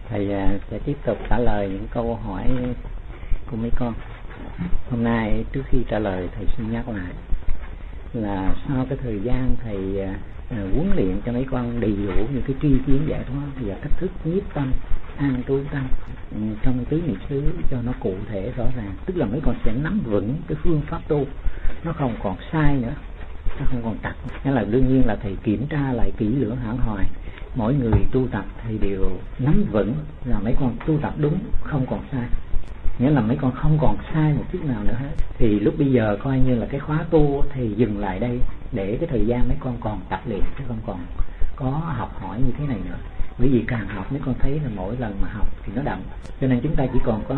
Thầy sẽ tiếp tục trả lời những câu hỏi của mấy con. Hôm nay trước khi trả lời thầy xin nhắc lại là sau cái thời gian thầy huấn luyện cho mấy con đầy đủ những cái tri kiến giải thoát và cách thức nhiếp tâm, an trú tâm trong tứ niệm xứ cho nó cụ thể rõ ràng, tức là mấy con sẽ nắm vững cái phương pháp tu, nó không còn sai nữa, nó không còn tặc. Nên là đương nhiên là thầy kiểm tra lại kỹ lưỡng hẳn hoài, mỗi người tu tập thì đều nắm vững là mấy con tu tập đúng, không còn sai, nghĩa là mấy con không còn sai một chút nào nữa hết. Thì lúc bây giờ coi như là cái khóa tu thì dừng lại đây để cái thời gian mấy con còn tập luyện, chứ không còn có học hỏi như thế này nữa. Bởi vì càng học mấy con thấy là mỗi lần mà học thì nó đậm, cho nên chúng ta chỉ còn có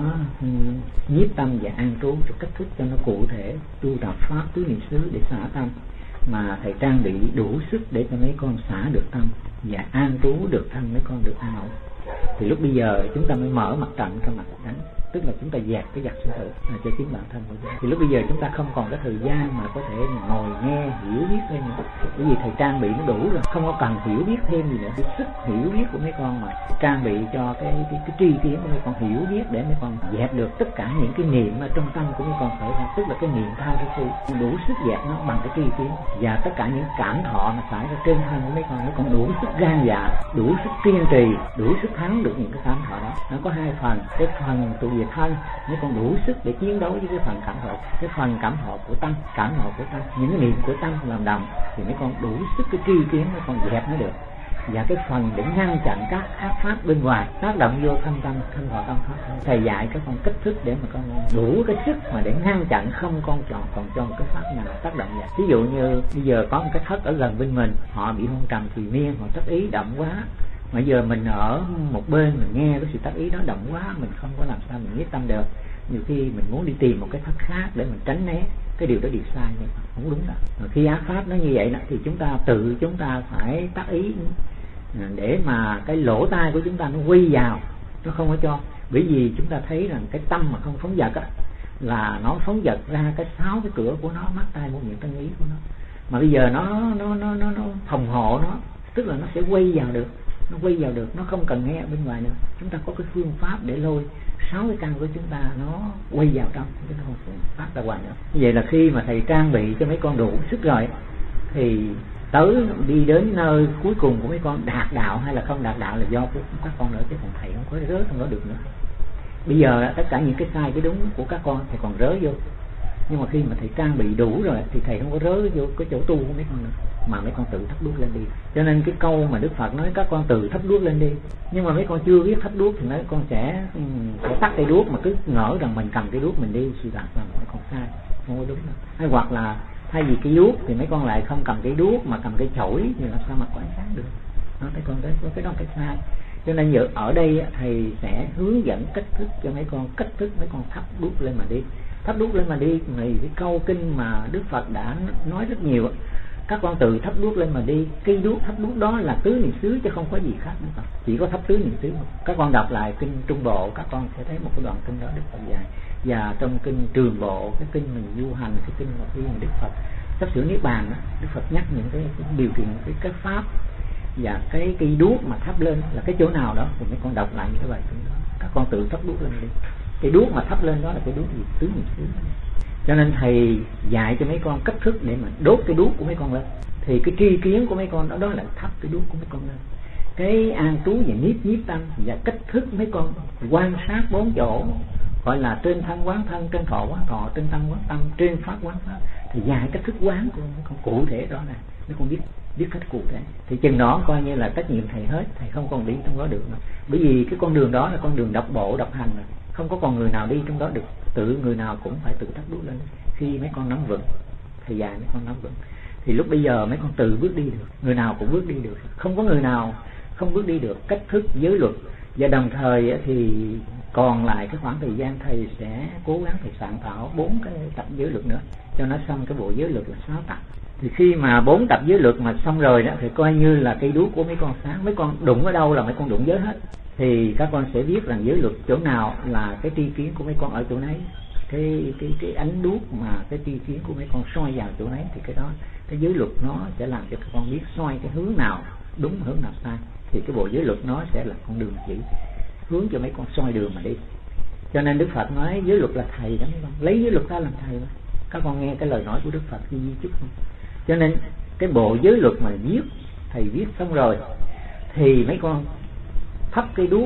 nhiếp tâm và an trú cho cách thức cho nó cụ thể, tu tập pháp tứ niệm xứ để xả tâm, mà thầy trang bị đủ sức để cho mấy con xả được tâm và an trú được thân, mấy con được an ổn. Thì lúc bây giờ chúng ta mới mở mặt trận cho mặt đánh, tức là chúng ta dẹp cái giặc sinh tử cho chính bản thân của chúng. Thì lúc bây giờ chúng ta không còn cái thời gian mà có thể ngồi nghe hiểu biết thêm nữa, bởi vì thầy trang bị nó đủ rồi, không có cần hiểu biết thêm gì nữa. Cái sức hiểu biết của mấy con mà trang bị cho cái tri kiến của mấy con hiểu biết để mấy con dẹp được tất cả những cái niệm ở trong tâm của mấy con khởi ra, tức là cái niệm tha thứ đủ sức dẹp nó bằng cái tri kiến, và tất cả những cảm thọ mà xảy ra trên thân của mấy con đủ sức gan dạ, đủ sức kiên trì, đủ sức thắng được những cái cảm thọ đó. Nó có hai phần, cái phần tụ về thân mấy con đủ sức để chiến đấu với cái phần cảm thọ, cái phần cảm thọ của tâm, cảm thọ của tâm, những cái niệm của tâm làm đồng thì mấy con đủ sức cái tri kiến mấy con dẹp nó được. Và cái phần để ngăn chặn các ác pháp bên ngoài tác động vô thân tâm, thân thọ tâm pháp, thầy dạy các con cách thức để mà con đủ cái sức mà để ngăn chặn không còn cho một cái pháp nào tác động vào. Ví dụ như bây giờ có một cái thất ở gần bên mình, họ bị hôn trầm thùy miên, họ tác ý đậm quá, mà giờ mình ở một bên mình nghe cái sự tác ý đó đậm quá, mình không có làm sao mình nhiếp tâm được. Nhiều khi mình muốn đi tìm một cái thất khác để mình tránh né, cái điều đó điều sai, nhưng mà không đúng đâu. Mà khi ác pháp nó như vậy đó, thì chúng ta phải tác ý để mà cái lỗ tai của chúng ta nó quy vào, nó không có cho. Bởi vì chúng ta thấy rằng cái tâm mà không phóng dật á, là nó phóng dật ra cái 6 cái cửa của nó, mắt tai mũi miệng thân ý của nó. Mà bây giờ nó phòng hộ nó, tức là nó sẽ quay vào được, nó không cần nghe ở bên ngoài nữa. Chúng ta có cái phương pháp để lôi 6 cái căn của chúng ta nó quay vào trong, chứ nó không phát ra ngoài nữa. Như vậy là khi mà thầy trang bị cho mấy con đủ sức rồi thì tới đi đến nơi cuối cùng của mấy con, đạt đạo hay là không đạt đạo là do của các con nữa, chứ còn thầy không có rớt không có được nữa. Bây giờ tất cả những cái sai cái đúng của các con thì còn rớ vô, nhưng mà khi mà thầy trang bị đủ rồi thì thầy không có rớ vô cái chỗ tu của mấy con nữa, mà mấy con tự thắp đuốc lên đi. Cho nên cái câu mà Đức Phật nói các con tự thắp đuốc lên đi, nhưng mà mấy con chưa biết thắp đuốc thì mấy con sẽ tắt cây đuốc mà cứ ngỡ rằng mình cầm cây đuốc mình đi, sự thật là mấy con sai, không có đúng đâu. Hay hoặc là thay vì cây đuốc thì mấy con lại không cầm cây đuốc mà cầm cây chổi thì làm sao mà có ánh sáng được. Nó mấy con cái đó cái sai. Cho nên giờ ở đây thầy sẽ hướng dẫn cách thức cho mấy con, cách thức mấy con thắp đuốc lên mà đi. Thắp đuốc lên mà đi thì cái câu kinh mà Đức Phật đã nói rất nhiều, các con tự thắp đuốc lên mà đi. Cây đuốc thắp đuốc đó là tứ niệm xứ chứ không có gì khác nữa, chỉ có thắp tứ niệm xứ. Các con đọc lại kinh Trung Bộ, các con sẽ thấy một cái đoạn kinh đó Đức Phật dạy. Và trong kinh Trường Bộ, cái kinh mình du hành, cái kinh mà khi Đức Phật sắp sửa niết bàn đó, Đức Phật nhắc những cái điều kiện, cái pháp và cái cây đuốc mà thắp lên là cái chỗ nào đó, thì mấy con đọc lại những cái bài kinh đó. Các con tự thắp đuốc lên đi. Cái đuốc mà thắp lên đó là cái đuốc gì? Tứ niệm xứ. Cho nên thầy dạy cho mấy con cách thức để mà đốt cái đuốc của mấy con lên. Thì cái tri kiến của mấy con đó là thắp cái đuốc của mấy con lên. Cái an trú và nhiếp tâm và cách thức mấy con quan sát 4 chỗ, gọi là trên thân quán thân, trên thọ quán thọ, trên tâm quán tâm, trên pháp quán pháp. Thì dạy cách thức quán của mấy con cụ thể đó này, mấy con biết cách cụ thể. Thì chừng đó coi như là trách nhiệm thầy hết, thầy không còn đi trong đó được nữa. Bởi vì cái con đường đó là con đường độc bộ, độc hành rồi, không có còn người nào đi trong đó được. Người nào cũng phải tự thắp đuốc lên. Khi mấy con nắm vững, thầy dạy mấy con nắm vững, thì lúc bây giờ mấy con tự bước đi được. Người nào cũng bước đi được, không có người nào không bước đi được. Cách thức giới luật, và đồng thời thì còn lại cái khoảng thời gian thầy sẽ cố gắng thầy soạn thảo 4 cái tập giới luật nữa cho nó xong cái bộ giới luật là 6 tập. Thì khi mà 4 tập giới luật mà xong rồi đó thì coi như là cây đuốc của mấy con sáng. Mấy con đụng ở đâu là mấy con đụng giới hết. Thì các con sẽ biết rằng giới luật chỗ nào là cái tri kiến của mấy con ở chỗ nấy. Cái ánh đuốc mà cái tri kiến của mấy con soi vào chỗ nấy thì cái đó, cái giới luật nó sẽ làm cho các con biết soi cái hướng nào đúng, hướng nào sai. Thì cái bộ giới luật nó sẽ là con đường chỉ. hướng cho mấy con soi đường mà đi. Cho nên Đức Phật nói giới luật là thầy đó mấy con, lấy giới luật ra làm thầy mà. Các con nghe cái lời nói của Đức Phật khi di chúc không? Cho nên cái bộ giới luật mà viết, thầy viết xong rồi thì mấy con thắp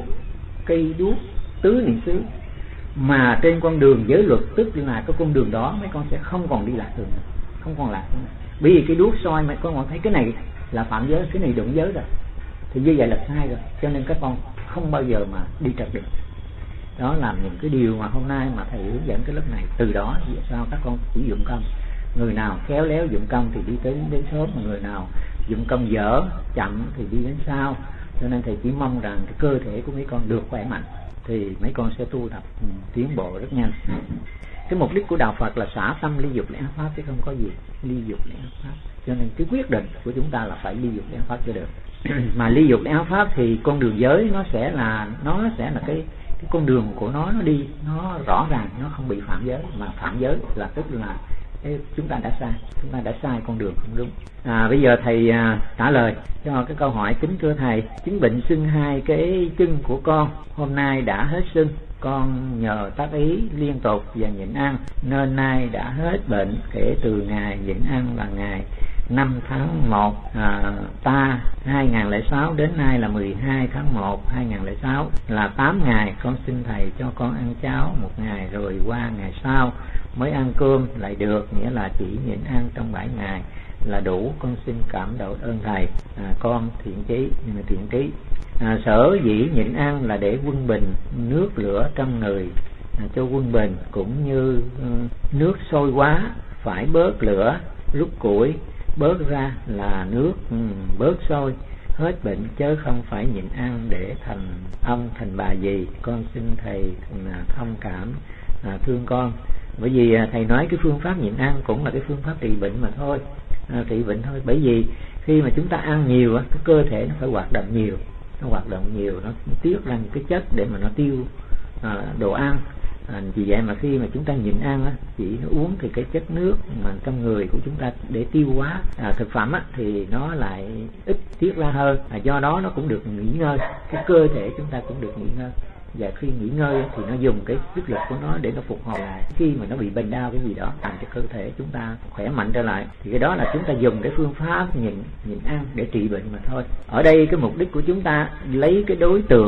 cây đuốc tứ niệm xứ, mà trên con đường giới luật, tức là cái con đường đó mấy con sẽ không còn đi lạc đường nữa, không còn lạc nữa. Bởi vì cái đuốc soi mấy con thấy cái này là phạm giới, cái này đụng giới rồi, thì như vậy là sai rồi. Cho nên các con không bao giờ mà đi trật được. Đó là những cái điều mà hôm nay mà thầy hướng dẫn cái lớp này. Từ đó vì sao các con chỉ dụng công, người nào khéo léo dụng công thì đi đến sớm, mà người nào dụng công dở chậm thì đi đến sau. Cho nên thầy chỉ mong rằng cái cơ thể của mấy con được khỏe mạnh thì mấy con sẽ tu tập tiến bộ rất nhanh. Cái mục đích của đạo Phật là xả tâm ly dục lễ ác pháp, chứ không có gì ly dục lễ ác pháp. Cho nên cái quyết định của chúng ta là phải ly dục lễ ác pháp cho được. Mà ly dục lễ ác pháp thì con đường giới nó sẽ là cái con đường của nó đi nó rõ ràng, nó không bị phạm giới. Mà phạm giới là tức là chúng ta đã sai con đường không đúng. Bây giờ thầy trả lời cho cái câu hỏi. Kính thưa thầy, chứng bệnh sưng hai cái chân của con hôm nay đã hết sưng. Con nhờ tác ý liên tục và nhịn ăn nên nay đã hết bệnh. Kể từ ngày nhịn ăn là ngày 5 tháng 1 ta 2006 đến nay là 12 tháng 1 2006 là 8 ngày. Con xin thầy cho con ăn cháo một ngày rồi qua ngày sau mới ăn cơm lại được, nghĩa là chỉ nhịn ăn trong 7 ngày là đủ. Con xin cảm động ơn thầy. Con thiện trí. Sở dĩ nhịn ăn là để quân bình nước lửa trong người cho quân bình, cũng như nước sôi quá phải bớt lửa, rút củi bớt ra là nước bớt sôi, hết bệnh, chứ không phải nhịn ăn để thành ông thành bà gì. Con xin thầy thông cảm thương con. Bởi vì thầy nói cái phương pháp nhịn ăn cũng là cái phương pháp trị bệnh mà thôi, trị bệnh thôi. Bởi vì khi mà chúng ta ăn nhiều cái cơ thể nó phải hoạt động nhiều, nó tiết ra những cái chất để mà nó tiêu đồ ăn. Vì vậy mà khi mà chúng ta nhịn ăn chỉ uống thì cái chất nước mà trong người của chúng ta để tiêu hóa thực phẩm thì nó lại ít tiết ra hơn. Do đó nó cũng được nghỉ ngơi, cái cơ thể chúng ta cũng được nghỉ ngơi. Và khi nghỉ ngơi thì nó dùng cái sức lực của nó để nó phục hồi lại. Khi mà nó bị bệnh đau cái gì đó làm cho cơ thể chúng ta khỏe mạnh trở lại, thì cái đó là chúng ta dùng cái phương pháp nhịn ăn để trị bệnh mà thôi. Ở đây cái mục đích của chúng ta lấy cái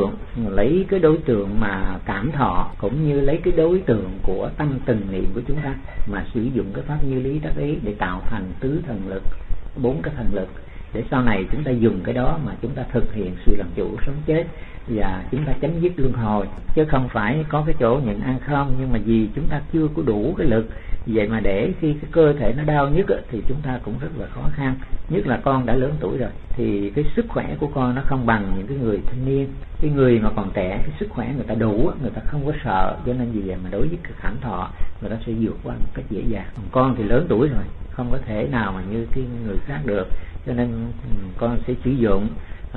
đối tượng mà cảm thọ, cũng như lấy cái đối tượng của tâm từng niệm của chúng ta mà sử dụng cái pháp như lý tác ý để tạo thành tứ thần lực, 4 cái thần lực, để sau này chúng ta dùng cái đó mà chúng ta thực hiện sự làm chủ sống chết và chúng ta chấm dứt luân hồi. Chứ không phải có cái chỗ nhịn ăn không, nhưng mà vì chúng ta chưa có đủ cái lực. Vậy mà để khi cái cơ thể nó đau nhất thì chúng ta cũng rất là khó khăn. Nhất là con đã lớn tuổi rồi thì cái sức khỏe của con nó không bằng những cái người thanh niên. Cái người mà còn trẻ, cái sức khỏe người ta đủ, người ta không có sợ. Cho nên vì vậy mà đối với cái cảnh thọ người ta sẽ vượt qua một cách dễ dàng. Còn con thì lớn tuổi rồi, không có thể nào mà như cái người khác được. Cho nên con sẽ sử dụng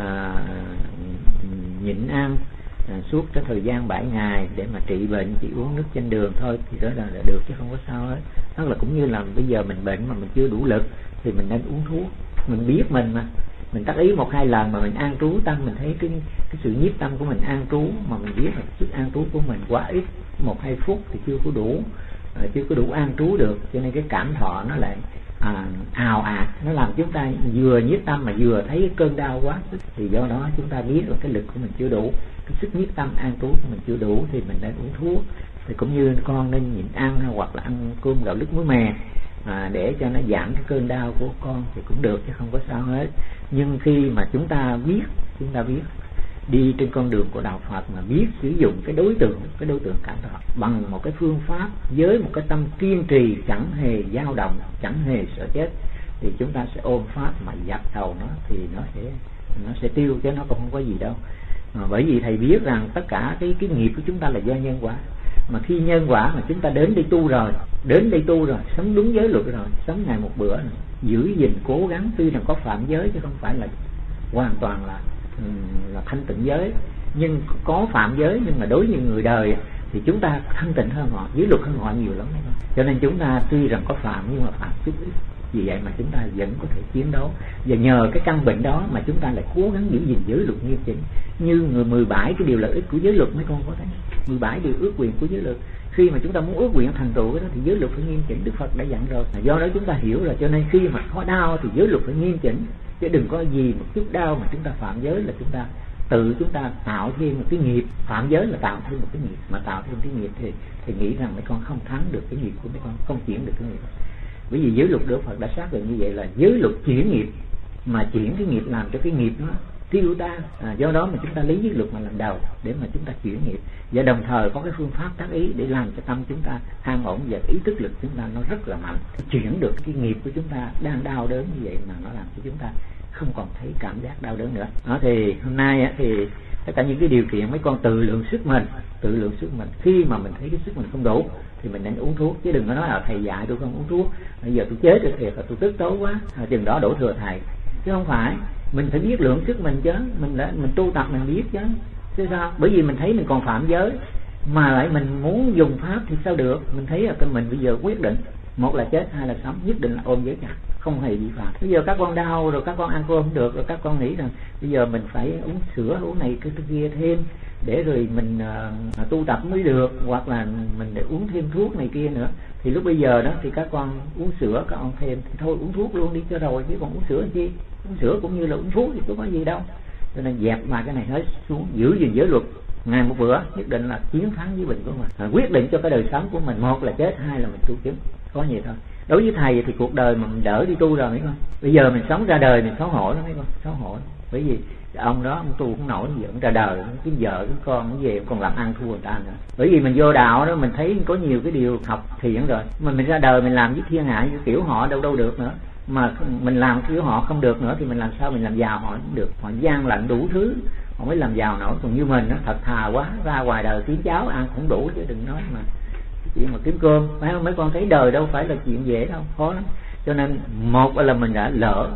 nhịn ăn suốt cái thời gian 7 ngày để mà trị bệnh, chỉ uống nước trên đường thôi thì đó là được, chứ không có sao hết. Đó là cũng như là bây giờ mình bệnh mà mình chưa đủ lực thì mình nên uống thuốc. Mình biết mình mà mình tác ý 1-2 lần mà mình an trú tâm, mình thấy cái sự nhiếp tâm của mình an trú, mà mình biết là sức an trú của mình quá ít, 1-2 phút thì chưa có đủ an trú được. Cho nên cái cảm thọ nó lại ào ạt, nó làm chúng ta vừa nhiếp tâm mà vừa thấy cái cơn đau quá sức. Thì do đó chúng ta biết là cái lực của mình chưa đủ, cái sức nhiếp tâm an trú của mình chưa đủ thì mình nên uống thuốc. Thì cũng như con nên nhịn ăn hoặc là ăn cơm gạo lứt muối mè để cho nó giảm cái cơn đau của con thì cũng được, chứ không có sao hết. Nhưng khi mà chúng ta biết đi trên con đường của đạo Phật mà biết sử dụng cái đối tượng cảm thọ bằng một cái phương pháp với một cái tâm kiên trì, chẳng hề dao động, chẳng hề sợ chết, thì chúng ta sẽ ôm pháp mà dập đầu nó thì nó sẽ tiêu, chứ nó cũng không có gì đâu. Bởi vì thầy biết rằng tất cả cái nghiệp của chúng ta là do nhân quả. Mà khi nhân quả mà chúng ta đến đây tu rồi, sống đúng giới luật rồi, sống ngày một bữa này, giữ gìn cố gắng, tuy rằng có phạm giới chứ không phải là hoàn toàn là thanh tịnh giới, nhưng có phạm giới. Nhưng mà đối với người đời thì chúng ta thanh tịnh hơn họ, giới luật hơn họ nhiều lắm đấy. Cho nên chúng ta tuy rằng có phạm nhưng mà phạm chút ít, vì vậy mà chúng ta vẫn có thể chiến đấu. Và nhờ cái căn bệnh đó mà chúng ta lại cố gắng giữ gìn giới luật nghiêm chỉnh. Như người 17 cái điều lợi ích của giới luật mấy con có thấy, 17 điều ước quyền của giới luật. Khi mà chúng ta muốn ước nguyện thành tựu cái đó thì giới luật phải nghiêm chỉnh, Đức Phật đã dặn rồi. Do đó chúng ta hiểu rồi, cho nên khi mà có đau thì giới luật phải nghiêm chỉnh, chứ đừng có gì một chút đau mà chúng ta phạm giới là chúng ta tự chúng ta tạo thêm một cái nghiệp. Phạm giới là tạo thêm một cái nghiệp, mà tạo thêm cái nghiệp thì nghĩ rằng mấy con không thắng được cái nghiệp của mấy con, không chuyển được cái nghiệp. Bởi vì giới luật Đức Phật đã xác định như vậy là giới luật chuyển nghiệp, mà chuyển cái nghiệp làm cho cái nghiệp nó tiêu tan. Do đó mà chúng ta lấy giới luật mà làm đầu để mà chúng ta chuyển nghiệp, và đồng thời có cái phương pháp tác ý để làm cho tâm chúng ta an ổn, và ý thức lực chúng ta nó rất là mạnh, chuyển được cái nghiệp của chúng ta đang đau đớn như vậy mà nó làm cho chúng ta không còn thấy cảm giác đau đớn nữa. Đó thì hôm nay thì tất cả những cái điều kiện mấy con tự lượng sức mình. Khi mà mình thấy cái sức mình không đủ thì mình nên uống thuốc, chứ đừng có nói là thầy dạy tôi không uống thuốc, bây giờ tôi chết rồi thiệt là tôi tức tối quá, chừng đó đổ thừa thầy. Chứ không phải, mình phải biết lượng sức mình chứ, mình tu tập mình biết chứ. Chứ sao? Bởi vì mình thấy mình còn phạm giới mà lại mình muốn dùng pháp thì sao được? Mình thấy là mình bây giờ quyết định, một là chết, hai là sống, nhất định là ôm giới chặt, không hề vi phạm. Bây giờ các con đau rồi các con ăn cơm không được, rồi các con nghĩ rằng bây giờ mình phải uống sữa, uống này cái kia thêm để rồi mình tu tập mới được, hoặc là mình để uống thêm thuốc này kia nữa. Thì lúc bây giờ đó thì các con uống sữa, các con thêm thì thôi uống thuốc luôn đi cho rồi, chứ còn uống sữa làm chi? Uống sữa cũng như là uống thuốc thì có gì đâu. Cho nên dẹp mà cái này hết xuống, giữ gìn giới luật, ngày một bữa nhất định là chiến thắng với bệnh của mình. Quyết định cho cái đời sống của mình, một là chết, hai là mình tu chứng, có gì thôi. Đối với thầy thì cuộc đời mà mình đỡ đi tu rồi mấy con. Bây giờ mình sống ra đời mình xấu hổ lắm mấy con, xấu hổ. Bởi vì ông đó ông tu không nổi, giờ ông ra đời kiếm vợ kiếm con, nó về còn làm ăn thua người ta nữa. Bởi vì mình vô đạo đó mình thấy có nhiều cái điều học thiện rồi, mà mình ra đời mình làm với thiên hạ với kiểu họ đâu được nữa. Mà mình làm kiểu họ không được nữa thì mình làm sao mình làm giàu họ cũng được. Họ gian lận đủ thứ họ mới làm giàu nổi, còn như mình nó thật thà quá, ra ngoài đời kiếm cháo ăn cũng đủ, chứ đừng nói mà chuyện mà kiếm cơm. Phải không? Mấy con thấy đời đâu phải là chuyện dễ đâu, khó lắm. Cho nên một là mình đã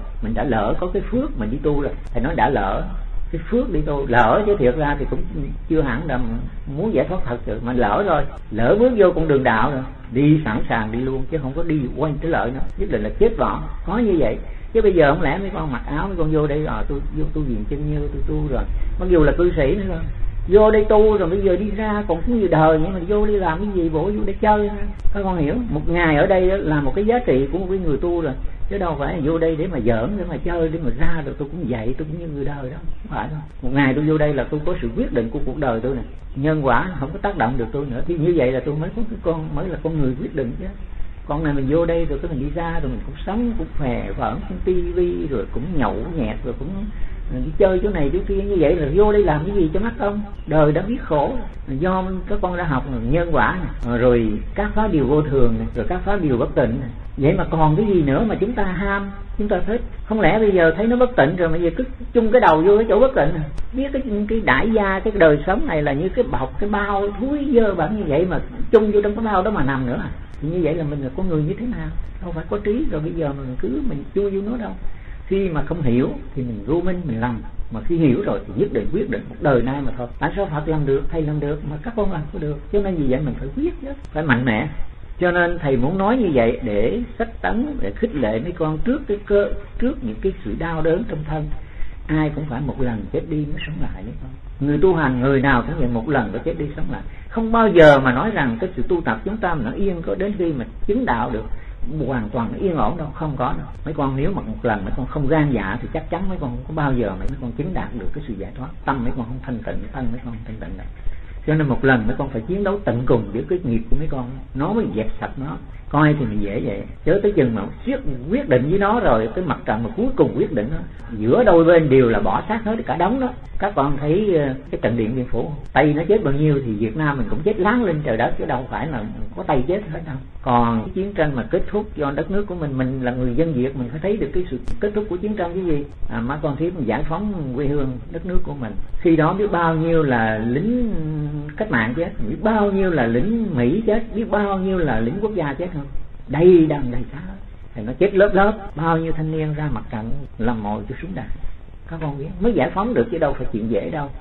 lỡ có cái phước mình đi tu rồi. Thầy nói đã lỡ cái phước đi tu, lỡ chứ thiệt ra thì cũng chưa hẳn là muốn giải thoát thật sự, mà lỡ rồi, lỡ bước vô con đường đạo rồi, đi sẵn sàng đi luôn, chứ không có đi quay tới lợi nữa, nhất định là chết bọn, có như vậy. Chứ bây giờ không lẽ mấy con mặc áo mấy con vô đây tôi vô tu viện chân như tôi tu rồi, mặc dù là cư sĩ nữa rồi, vô đây tu rồi bây giờ đi ra còn cũng như đời vậy mà vô đi làm cái gì, bộ vô đây chơi. Các con hiểu, một ngày ở đây là một cái giá trị của một cái người tu rồi, chứ đâu phải vô đây để mà giỡn, để mà chơi, để mà ra rồi tôi cũng vậy, tôi cũng như người đời đó, không phải đâu. Một ngày tôi vô đây là tôi có sự quyết định của cuộc đời tôi này, nhân quả không có tác động được tôi nữa, thì như vậy là tôi mới có cái con, mới là con người quyết định chứ. Con này mình vô đây rồi mình đi ra rồi mình cũng sống, cũng phè vỡn, cũng tivi, rồi cũng nhậu nhẹt, rồi cũng đi chơi chỗ này chỗ kia, như vậy là vô đây làm cái gì cho mắc không? Đời đã biết khổ, do các con đã học nhân quả này, rồi các pháp điều vô thường này, rồi các pháp điều bất tịnh này. Vậy mà còn cái gì nữa mà chúng ta ham, chúng ta thích? Không lẽ bây giờ thấy nó bất tịnh rồi mà giờ cứ chung cái đầu vô cái chỗ bất tịnh, biết cái đại gia, cái đời sống này là như cái bọc, cái bao thúi dơ bẩn như vậy mà chung vô trong cái bao đó mà nằm nữa. Thì như vậy là mình là con người như thế nào? Không phải có trí rồi bây giờ mình cứ mình chui vô nó đâu. Khi mà không hiểu thì mình vô minh mình lầm, mà khi hiểu rồi thì nhất định quyết định một đời nay mà thôi. Tại sao Phật làm được, thầy làm được mà các con làm có được? Cho nên vì vậy mình phải quyết chứ, phải mạnh mẽ. Cho nên thầy muốn nói như vậy để sách tấn, để khích lệ mấy con trước những cái sự đau đớn trong thân. Ai cũng phải một lần chết đi mới sống lại đấy con. Người tu hành người nào cũng vậy, một lần phải chết đi sống lại. Không bao giờ mà nói rằng cái sự tu tập chúng ta mà nó yên có đến khi mà chứng đạo được hoàn toàn yên ổn đâu, không có đâu. Mấy con nếu mà một lần mấy con không gan dạ thì chắc chắn mấy con không có bao giờ mấy con chứng đạt được cái sự giải thoát. Tâm mấy con không thanh tịnh, thân mấy con không thanh tịnh đâu. Cho nên một lần mấy con phải chiến đấu tận cùng với cái nghiệp của mấy con, nó mới dẹp sạch nó. Coi thì mình dễ vậy, chớ tới chừng mà quyết định với nó rồi, cái mặt trận mà cuối cùng quyết định đó, giữa đôi bên đều là bỏ xác hết cả đống đó. Các con thấy cái trận Điện Biên Phủ, Tây nó chết bao nhiêu thì Việt Nam mình cũng chết láng lên trời đất, chứ đâu phải là có Tây chết hết đâu. Còn cái chiến tranh mà kết thúc do đất nước của mình là người dân Việt, mình phải thấy được cái sự kết thúc của chiến tranh cái gì. Má con thấy mình giải phóng quê hương đất nước của mình, khi đó biết bao nhiêu là lính cách mạng chết, biết bao nhiêu là lính Mỹ chết, biết bao nhiêu là lính quốc gia chết không? Đầy đàn đầy xã thì nó chết lớp, bao nhiêu thanh niên ra mặt trận làm mồi cho súng đạn. Các con biết mới giải phóng được chứ đâu phải chuyện dễ đâu.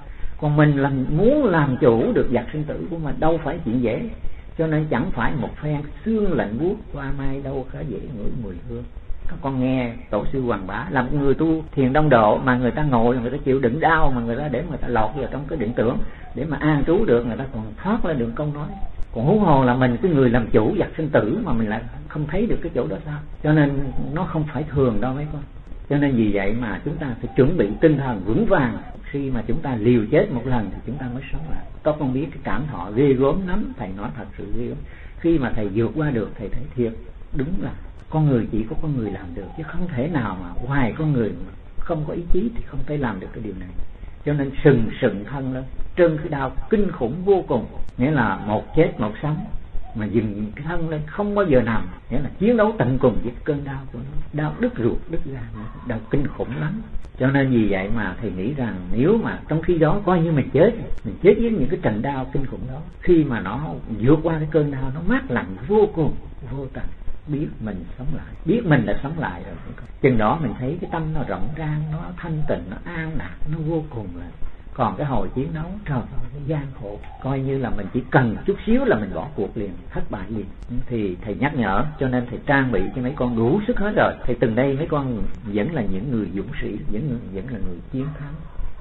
Còn mình muốn làm chủ được vật sinh tử của mình đâu phải chuyện dễ. Cho nên chẳng phải một phen xương lạnh buốt qua mai đâu có dễ ngửi mùi hương. Các con nghe tổ sư Hoàng Bá là một người tu thiền đông độ, mà người ta ngồi, người ta chịu đựng đau, mà người ta để người ta lọt vào trong cái định tưởng để mà an trú được, người ta còn thoát lên được câu nói. Còn huống hồ là mình, cái người làm chủ vật sinh tử mà mình lại không thấy được cái chỗ đó sao? Cho nên nó không phải thường đâu mấy con. Cho nên vì vậy mà chúng ta phải chuẩn bị tinh thần vững vàng. Khi mà chúng ta liều chết một lần thì chúng ta mới sống lại. Các con biết cái cảm thọ ghê gớm lắm, thầy nói thật sự ghê gớm. Khi mà thầy vượt qua được, thầy thấy thiệt đúng là con người chỉ có con người làm được, chứ không thể nào mà ngoài con người mà không có ý chí thì không thể làm được cái điều này. Cho nên sừng thân lên, trơn cái đau kinh khủng vô cùng, nghĩa là một chết một sống, mà dừng cái thân lên không bao giờ nằm, nghĩa là chiến đấu tận cùng với cơn đau của nó, đau đứt ruột đứt gan, đau kinh khủng lắm. Cho nên vì vậy mà thầy nghĩ rằng nếu mà trong khi đó coi như mình chết với những cái trận đau kinh khủng đó, khi mà nó vượt qua cái cơn đau, nó mát lạnh vô cùng, vô tận, biết mình sống lại, biết mình đã sống lại rồi. Chừng đó mình thấy cái tâm nó rộng rang, nó thanh tịnh, nó an lạc, nó vô cùng rồi. Còn cái hồi chiến đấu, trời ơi, nó gian khổ, coi như là mình chỉ cần chút xíu là mình bỏ cuộc liền, thất bại liền. Thì thầy nhắc nhở, cho nên thầy trang bị cho mấy con đủ sức hết rồi. Thì từng đây mấy con vẫn là những người dũng sĩ, vẫn là người chiến thắng.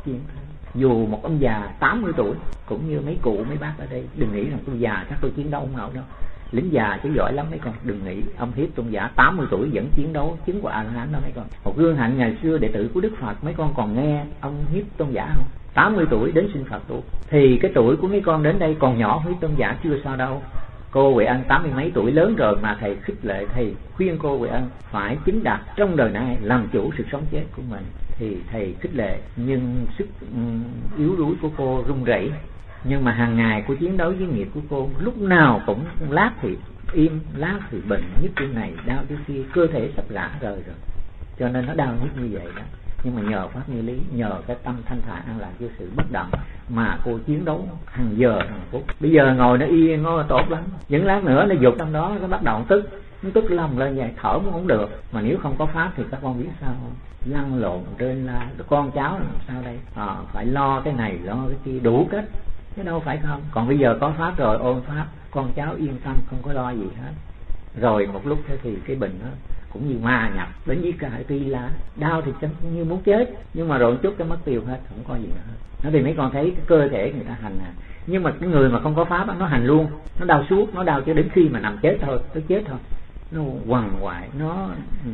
Dù một ông già 80 tuổi, cũng như mấy cụ mấy bác ở đây, đừng nghĩ rằng tôi già chắc tôi chiến đấu không nổi đâu. Lính già chứ giỏi lắm mấy con, đừng nghĩ ông Hiếp Tôn Giả 80 tuổi vẫn chiến đấu chứng quả A-la-hán đó mấy con. Một gương hạnh ngày xưa đệ tử của Đức Phật, mấy con còn nghe ông Hiếp Tôn Giả không? 80 tuổi đến xin Phật tu. Thì cái tuổi của mấy con đến đây còn nhỏ, Hiếp Tôn Giả chưa sao đâu. Cô Huệ Ân 80 mấy tuổi lớn rồi mà thầy khích lệ, thầy khuyên cô Huệ Ân phải chứng đạt trong đời này làm chủ sự sống chết của mình. Thì thầy khích lệ, nhưng sức yếu đuối của cô run rẩy. Nhưng mà hàng ngày cô chiến đấu với nghiệp của cô, lúc nào cũng lát thì im, lát thì bệnh, nhức cái này, đau cái kia, cơ thể sập rã rồi. Cho nên nó đau nhức như vậy đó. Nhưng mà nhờ pháp như lý, nhờ cái tâm thanh thản an lạc với sự bất động mà cô chiến đấu hàng giờ hàng phút. Bây giờ ngồi nó yên, nó tốt lắm. Những lát nữa nó dục trong đó, nó bắt đầu nó tức lòng lên vậy, thở cũng không được. Mà nếu không có pháp thì các con biết sao không? Lăn lộn trên la, con cháu làm sao đây? Phải lo cái này, lo cái kia, đủ cách. Chứ đâu phải không. Còn bây giờ có pháp rồi, ôn pháp, con cháu yên tâm, không có lo gì hết. Rồi một lúc thế thì cái bệnh đó cũng như ma nhập đến với cả, tuy là đau thì chẳng như muốn chết, nhưng mà rồi chút cái mất tiêu hết, không có gì nữa hết. Nó thì mấy con thấy cái cơ thể người ta hành nhưng mà cái người mà không có pháp nó hành luôn, nó đau suốt, nó đau cho đến khi mà nằm chết thôi, nó chết thôi, nó quằn quại, nó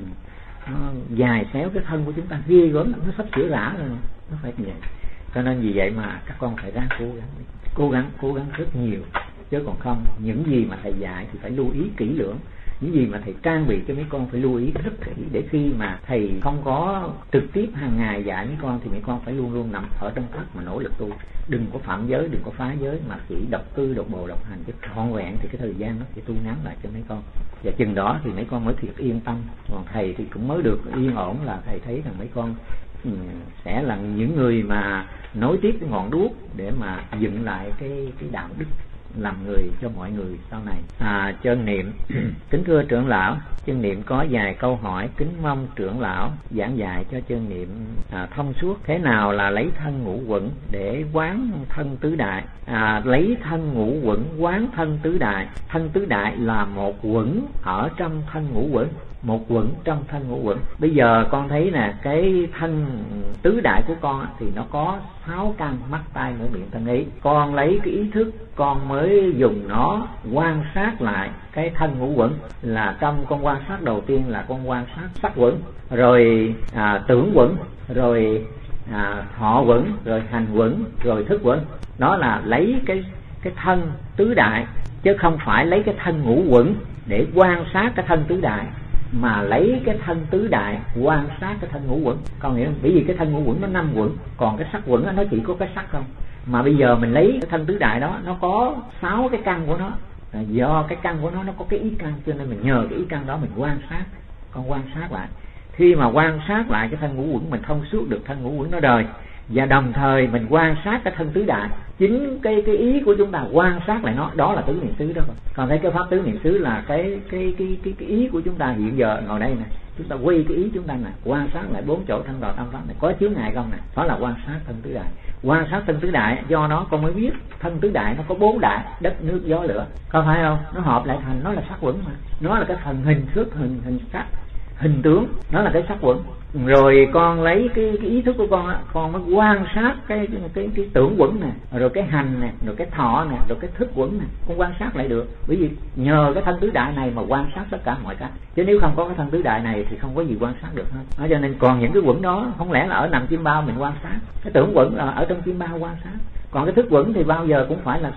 dài xéo cái thân của chúng ta ghê gớm, nó sắp sửa rã rồi, nó phải như vậy. Cho nên vì vậy mà các con phải ráng cố gắng rất nhiều, chứ còn không, những gì mà thầy dạy thì phải lưu ý kỹ lưỡng. Những gì mà thầy trang bị cho mấy con phải lưu ý rất kỹ, để khi mà thầy không có trực tiếp hàng ngày dạy mấy con thì mấy con phải luôn luôn nằm ở trong thất mà nỗ lực tu. Đừng có phạm giới, đừng có phá giới, mà chỉ độc cư, độc bộ, độc hành, chứ trọn vẹn thì cái thời gian nó sẽ tu ngắn lại cho mấy con. Và chừng đó thì mấy con mới thiệt yên tâm. Còn thầy thì cũng mới được yên ổn, là thầy thấy rằng mấy con sẽ là những người mà nối tiếp cái ngọn đuốc để mà dựng lại cái đạo đức làm người cho mọi người sau này. Chân Niệm kính thưa trưởng lão, Chân Niệm có vài câu hỏi, kính mong trưởng lão giảng dạy cho Chân Niệm thông suốt. Thế nào là lấy thân ngũ uẩn để quán thân tứ đại? Lấy thân ngũ uẩn quán thân tứ đại. Thân tứ đại là một uẩn ở trong thân ngũ uẩn, một uẩn trong thân ngũ uẩn. Bây giờ con thấy nè, cái thân tứ đại của con thì nó có 6 căn: mắt, tai, mũi, miệng, thân, ý. Con lấy cái ý thức, con mới dùng nó quan sát lại cái thân ngũ uẩn. Là trong con quan sát đầu tiên là con quan sát sắc uẩn, rồi tưởng uẩn, rồi thọ uẩn, rồi hành uẩn, rồi thức uẩn. Đó là lấy cái thân tứ đại, chứ không phải lấy cái thân ngũ uẩn để quan sát cái thân tứ đại, mà lấy cái thân tứ đại quan sát cái thân ngũ uẩn. Con hiểu không? Bởi vì cái thân ngũ uẩn nó 5 uẩn, còn cái sắc uẩn nó chỉ có cái sắc không. Mà bây giờ mình lấy cái thân tứ đại đó, nó có 6 cái căn của nó. Do cái căn của nó có cái ý căn, cho nên mình nhờ cái ý căn đó mình quan sát. Con quan sát lại, khi mà quan sát lại cái thân ngũ uẩn, mình thông suốt được thân ngũ uẩn nó đời, và đồng thời mình quan sát cái thân tứ đại. Chính cái ý của chúng ta quan sát lại nó, đó là tứ niệm xứ đó. Còn thấy cái pháp tứ niệm xứ là cái ý của chúng ta hiện giờ ngồi đây này, chúng ta quy cái ý chúng ta này, quan sát lại 4 chỗ thân đò tam pháp này có chướng ngại không này, đó là quan sát thân tứ đại. Quan sát thân tứ đại, do đó con mới biết thân tứ đại nó có 4 đại: đất, nước, gió, lửa, có phải không? Nó hợp lại thành, nó là sắc quẩn mà, nó là cái phần hình thức, hình sắc, hình tướng, nó là cái sắc quẩn. Rồi con lấy cái ý thức của con á, con mới quan sát cái tưởng quẩn nè, rồi cái hành nè, rồi cái thọ nè, rồi cái thức quẩn nè, con quan sát lại được. Bởi vì nhờ cái thân tứ đại này mà quan sát tất cả mọi cái, chứ nếu không có cái thân tứ đại này thì không có gì quan sát được hết. Đó, cho nên còn những cái quẩn đó không lẽ là ở nằm chim bao mình quan sát, cái tưởng quẩn là ở trong chim bao quan sát. Còn cái thức quẩn thì bao giờ cũng phải là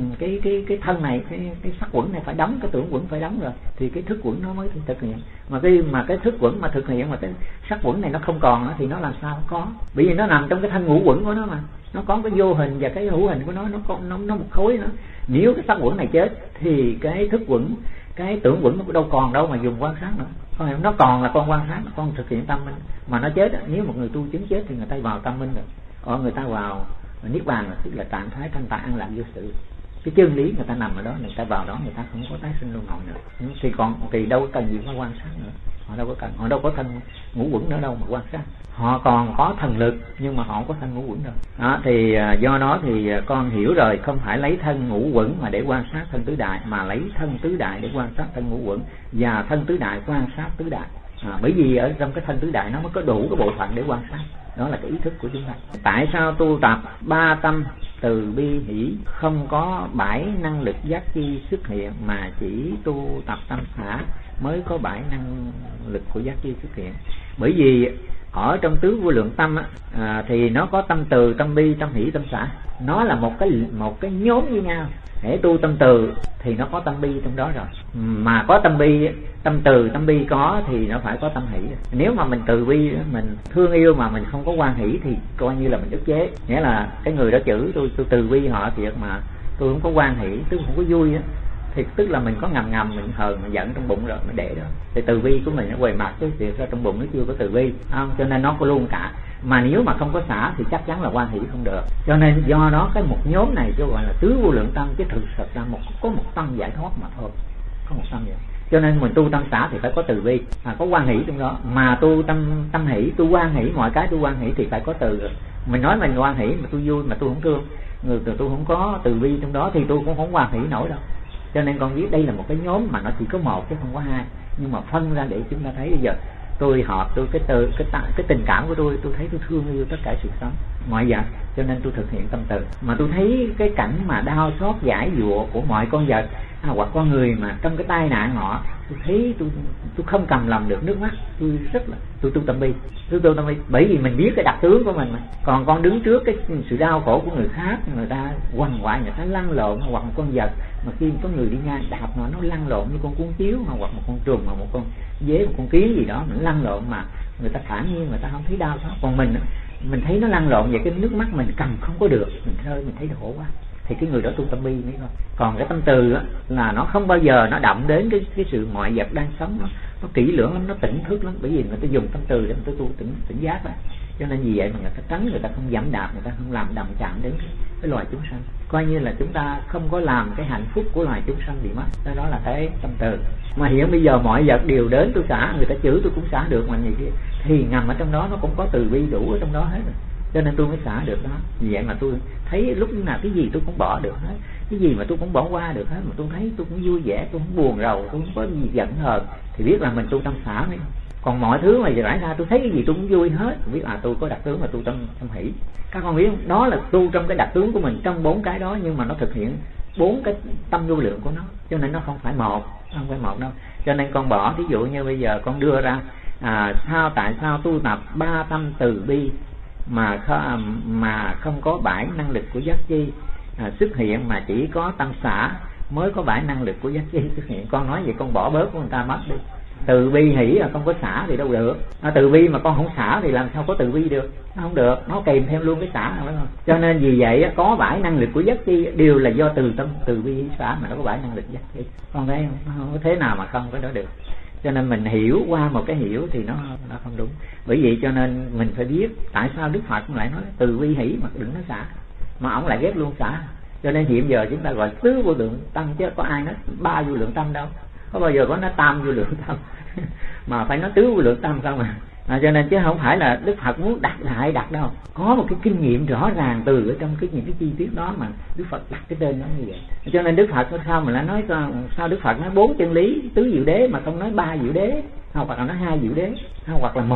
cái thân này, cái sắc quẩn này phải đóng, cái tưởng quẩn phải đóng rồi thì cái thức quẩn nó mới thực hiện. Mà cái thức quẩn mà thực hiện mà cái sắc quẩn này nó không còn thì nó làm sao có? Bởi vì nó nằm trong cái thân ngũ quẩn của nó mà, nó có cái vô hình và cái hữu hình của nó một khối nữa. Nếu cái sắc quẩn này chết thì cái thức quẩn, cái tưởng quẩn nó đâu còn đâu mà dùng quan sát nữa. Nó còn là con quan sát, con thực hiện tâm minh. Mà nó chết, nếu một người tu chứng chết thì người ta vào tâm minh rồi, người ta vào niết bàn, là tức là trạng thái thanh tại an lạc vô sự. Cái chân lý người ta nằm ở đó, người ta vào đó, người ta không có tái sinh luân hồi nữa. Thì đâu có cần gì phải quan sát nữa. Họ đâu có cần, họ đâu có thân ngũ quẩn nữa đâu mà quan sát. Họ còn có thần lực nhưng mà họ không có thân ngũ quẩn đâu. Đó, thì do đó thì con hiểu rồi, không phải lấy thân ngũ quẩn mà để quan sát thân tứ đại, mà lấy thân tứ đại để quan sát thân ngũ quẩn, và thân tứ đại quan sát tứ đại. Bởi vì ở trong cái thân tứ đại nó mới có đủ cái bộ phận để quan sát. Đó là cái ý thức của chúng ta. Tại sao tu tập 3 tâm từ bi hỷ không có 7 năng lực giác chi xuất hiện, mà chỉ tu tập tâm xả mới có 7 năng lực của giác chi xuất hiện? Bởi vì ở trong tứ vô lượng tâm thì nó có tâm từ, tâm bi, tâm hỷ, tâm xả. Nó là một cái nhóm với nhau. Để tu tâm từ thì nó có tâm bi trong đó rồi. Mà có tâm bi, tâm từ, tâm bi có thì nó phải có tâm hỷ. Nếu mà mình từ bi, mình thương yêu mà mình không có quan hỷ thì coi như là mình ức chế. Nghĩa là cái người đó chửi tôi từ bi họ thiệt mà tôi không có quan hỷ, tôi không có vui á, thì tức là mình có ngầm mình hờn, mình giận trong bụng rồi, mình để đó. Thì từ bi của mình nó quầy mặt, chứ thiệt ra trong bụng nó chưa có từ bi, không? Cho nên nó có luôn cả. Mà nếu mà không có xả thì chắc chắn là quan hỷ không được. Cho nên do đó cái một nhóm này cho gọi là tứ vô lượng tâm, chứ thực sự ra có một tâm giải thoát mà thôi, có một tâm vậy. Cho nên mình tu tâm xả thì phải có từ bi, có quan hỷ trong đó. Mà tu tâm hỷ, tu quan hỷ, mọi cái tu quan hỷ thì phải có từ rồi. Mình nói mình quan hỷ mà tôi vui mà tôi không thương người, tôi không có từ bi trong đó thì tôi cũng không quan hỷ nổi đâu. Cho nên con biết đây là một cái nhóm mà nó chỉ có một chứ không có hai, nhưng mà phân ra để chúng ta thấy bây giờ tôi hợp tôi cái tình cảm của tôi thấy tôi thương yêu tất cả sự sống mọi vật, cho nên tôi thực hiện tâm từ. Mà tôi thấy cái cảnh mà đau xót giải dụa của mọi con vật hoặc con người mà trong cái tai nạn họ, tôi thấy tôi không cầm lòng được nước mắt, tôi rất là tôi tu tâm bi, bởi vì mình biết cái đặc tướng của mình mà. Còn con đứng trước cái sự đau khổ của người khác, người ta quằn quại, người ta lăn lộn, hoặc một con vật mà khi có người đi ngang đạp nó lăn lộn như con cuốn chiếu, hoặc một con trùng, hoặc một con dế, một con kiến gì đó, nó lăn lộn mà người ta thản nhiên, người ta không thấy đau xót. Còn mình thấy nó lăn lộn vậy, cái nước mắt mình cầm không có được, mình rơi, mình thấy khổ quá, thì cái người đó tu tâm bi mới thôi. Còn cái tâm từ là nó không bao giờ nó động đến cái sự mọi vật đang sống, nó kỹ lưỡng lắm, nó tỉnh thức lắm, bởi vì người ta dùng tâm từ để người ta tu tỉnh giác đó. Cho nên vì vậy mà người ta tránh, người ta không giảm đạp, người ta không làm đậm chạm đến cái loài chúng sanh, coi như là chúng ta không có làm cái hạnh phúc của loài chúng sanh bị mất. Đó là cái tâm từ. Mà hiện bây giờ mọi vật đều đến tôi xả, người ta chửi tôi cũng xả được, mà gì kia thì ngầm ở trong đó nó cũng có từ bi đủ ở trong đó hết rồi, cho nên tôi mới xả được đó. Vì vậy mà tôi thấy lúc nào cái gì tôi cũng bỏ được hết, cái gì mà tôi cũng bỏ qua được hết, mà tôi thấy tôi cũng vui vẻ, tôi không buồn rầu, tôi không có gì giận hờn, thì biết là mình tu tâm xả mới. Còn mọi thứ mà rải ra tôi thấy cái gì tôi cũng vui hết, biết tôi có đặc tướng là tu tâm hỷ. Các con biết không? Đó là tu trong cái đặc tướng của mình trong 4 cái đó, nhưng mà nó thực hiện 4 cái tâm vô lượng của nó, cho nên nó không phải một đâu. Cho nên con bỏ, ví dụ như bây giờ con đưa ra tại sao tu tập 3 tâm từ bi mà không có 7 năng lực của giác chi xuất hiện, mà chỉ có tâm xả mới có 7 năng lực của giác chi xuất hiện. Con nói vậy con bỏ bớt của người ta mất đi. Từ bi hỷ là không có xả thì đâu được. Từ bi mà con không xả thì làm sao có từ bi được? Nó không được, nó kèm theo luôn cái xả nữa. Cho nên vì vậy có 7 năng lực của giác chi đều là do từ tâm từ bi hỷ xả mà nó có 7 năng lực giác chi. Con thấy không có thế nào mà không có đó được. Cho nên mình hiểu qua một cái hiểu thì nó không đúng. Bởi vậy cho nên mình phải biết tại sao Đức Phật lại nói từ bi hỷ mà đừng nói xả, mà ông lại ghép luôn xả. Cho nên hiện giờ chúng ta gọi tứ vô lượng tâm, chứ có ai nói ba vô lượng tâm đâu, có bao giờ có nói tam vô lượng tâm mà phải nói tứ vô lượng tâm không à. Cho nên chứ không phải là Đức Phật muốn đặt lại đặt đâu, có một cái kinh nghiệm rõ ràng từ ở trong những cái chi tiết đó mà Đức Phật đặt cái tên nó như vậy. Cho nên Đức Phật sao mà lại nói sao Đức Phật nói 4 chân lý tứ diệu đế mà không nói 3 diệu đế, hoặc là nói 2 diệu đế, hoặc là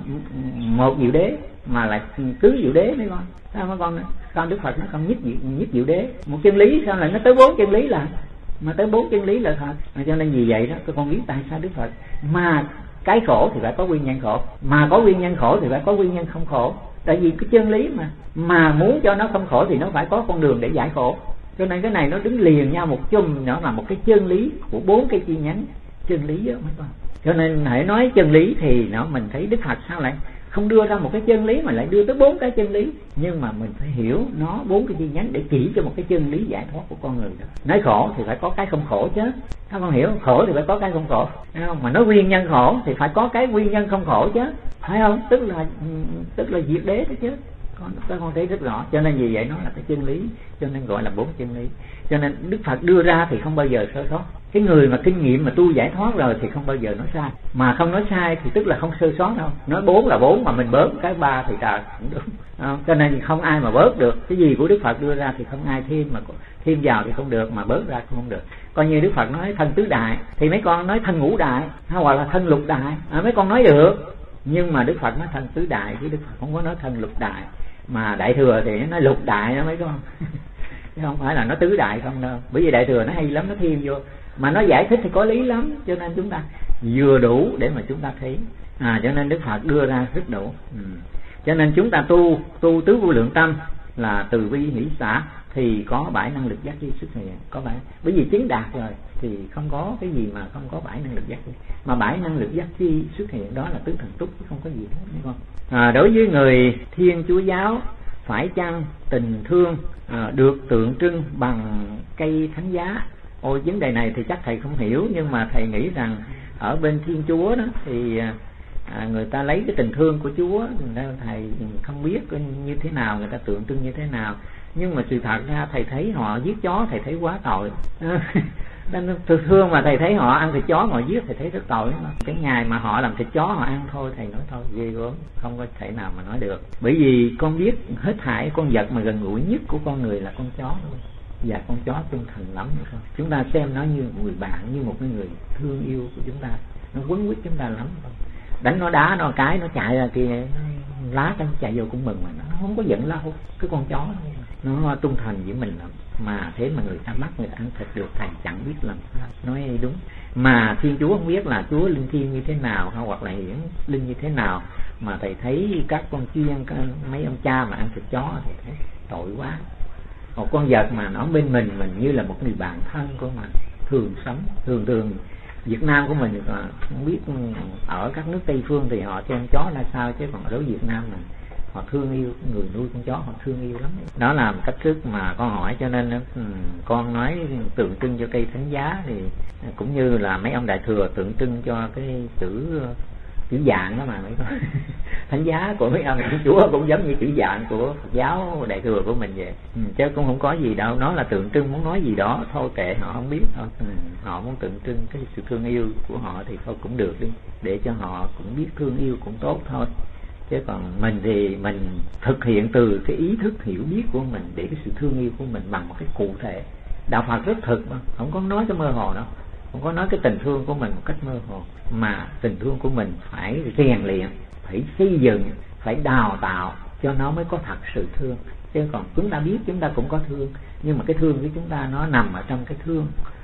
một diệu đế mà lại tứ diệu đế mấy con. Sao mấy con sao Đức Phật nó không nhất diệu đế, một chân lý sao lại nó tới 4 chân lý là mà tới 4 chân lý là thật. Cho nên vì vậy đó các con biết tại sao Đức Phật mà cái khổ thì phải có nguyên nhân khổ, mà có nguyên nhân khổ thì phải có nguyên nhân không khổ. Tại vì cái chân lý mà muốn cho nó không khổ thì nó phải có con đường để giải khổ. Cho nên cái này nó đứng liền nhau một chung, nó là một cái chân lý của 4 cái chi nhánh chân lý đó mấy con. Cho nên hãy nói chân lý thì mình thấy Đức Phật sao lại không đưa ra một cái chân lý mà lại đưa tới 4 cái chân lý. Nhưng mà mình phải hiểu nó 4 cái chi nhánh để chỉ cho một cái chân lý giải thoát của con người đó. Nói khổ thì phải có cái không khổ chứ, các con hiểu, khổ thì phải có cái không khổ, thấy không? Mà nói nguyên nhân khổ thì phải có cái nguyên nhân không khổ chứ, phải không? Tức là diệt đế đó chứ. Các con thấy rất rõ. Cho nên vì vậy nó là cái chân lý, cho nên gọi là 4 chân lý. Cho nên Đức Phật đưa ra thì không bao giờ sơ sót. Cái người mà kinh nghiệm mà tu giải thoát rồi thì không bao giờ nói sai. Mà không nói sai thì tức là không sơ sót đâu. Nói 4 là 4 mà mình bớt cái 3 thì trời cũng đúng. Cho nên không ai mà bớt được. Cái gì của Đức Phật đưa ra thì không ai thêm, mà thêm vào thì không được, mà bớt ra cũng không được. Coi như Đức Phật nói thân tứ đại thì mấy con nói thân ngũ đại hoặc là thân lục đại, mấy con nói được. Nhưng mà Đức Phật nói thân tứ đại chứ Đức Phật không có nói thân lục đại. Mà Đại Thừa thì nó lục đại đó mấy con chứ không phải là nó tứ đại không đâu. Bởi vì Đại Thừa nó hay lắm, nó thêm vô mà nó giải thích thì có lý lắm. Cho nên chúng ta vừa đủ để mà chúng ta thấy. Cho nên Đức Phật đưa ra rất đủ. Cho nên chúng ta tu tứ vô lượng tâm là từ bi hỷ xả thì có 7 năng lực giác chi xuất hiện. Có 7, bởi vì chứng đạt rồi thì không có cái gì mà không có 7 năng lực giác chi. Mà 7 năng lực giác chi xuất hiện đó là tứ thần túc chứ không có gì hết, đúng không? Đối với người Thiên Chúa giáo, phải chăng tình thương được tượng trưng bằng cây thánh giá? Ôi, vấn đề này thì chắc thầy không hiểu, nhưng mà thầy nghĩ rằng ở bên Thiên Chúa đó thì người ta lấy cái tình thương của Chúa, thầy không biết như thế nào, người ta tượng trưng như thế nào. Nhưng mà sự thật ra thầy thấy họ giết chó, thầy thấy quá tội. Thương mà thầy thấy họ ăn thịt chó mà họ giết, thầy thấy rất tội. Cái ngày mà họ làm thịt chó họ ăn thôi, thầy nói thôi ghê gớm, không có thể nào mà nói được. Bởi vì con biết hết thảy con vật mà gần gũi nhất của con người là con chó thôi. Và con chó chân thành lắm. Chúng ta xem nó như một người bạn, như một cái người thương yêu của chúng ta. Nó quấn quýt chúng ta lắm. Đánh nó đá nó cái nó chạy ra kia, lá nó chạy vô cũng mừng, mà nó không có giận lâu. Cái con chó nó trung thành với mình lắm. Mà thế mà người ta bắt người ta ăn thịt được, thầy chẳng biết làm sao. Nói đúng. Mà Thiên Chúa không biết là Chúa linh thiêng như thế nào, hoặc là hiển linh như thế nào, mà thầy thấy các con chiên, mấy ông cha mà ăn thịt chó thì thấy tội quá. Một con vật mà nó bên mình như là một người bạn thân của mình, thường sống, thường Việt Nam của mình không biết ở các nước Tây phương thì họ xem chó là sao, chứ còn ở đối Việt Nam mình họ thương yêu người nuôi con chó, họ thương yêu lắm. Đó là một cách thức mà con hỏi. Cho nên con nói tượng trưng cho cây thánh giá thì cũng như là mấy ông Đại Thừa tượng trưng cho cái chữ dạng đó mà mấy con thánh giá của mấy ông Chúa cũng giống như chữ dạng của Phật giáo Đại Thừa của mình vậy. Chứ cũng không có gì đâu, nó là tượng trưng muốn nói gì đó thôi, kệ họ không biết thôi. Họ muốn tượng trưng cái sự thương yêu của họ thì thôi cũng được đi, để cho họ cũng biết thương yêu cũng tốt thôi. Chứ còn mình thì mình thực hiện từ cái ý thức hiểu biết của mình để cái sự thương yêu của mình bằng một cái cụ thể. Đạo Phật rất thực mà, không có nói cái mơ hồ đâu, không có nói cái tình thương của mình một cách mơ hồ, mà tình thương của mình phải rèn luyện, phải xây dựng, phải đào tạo cho nó mới có thật sự thương. Chứ còn chúng ta biết chúng ta cũng có thương, nhưng mà cái thương của chúng ta nó nằm ở trong cái thương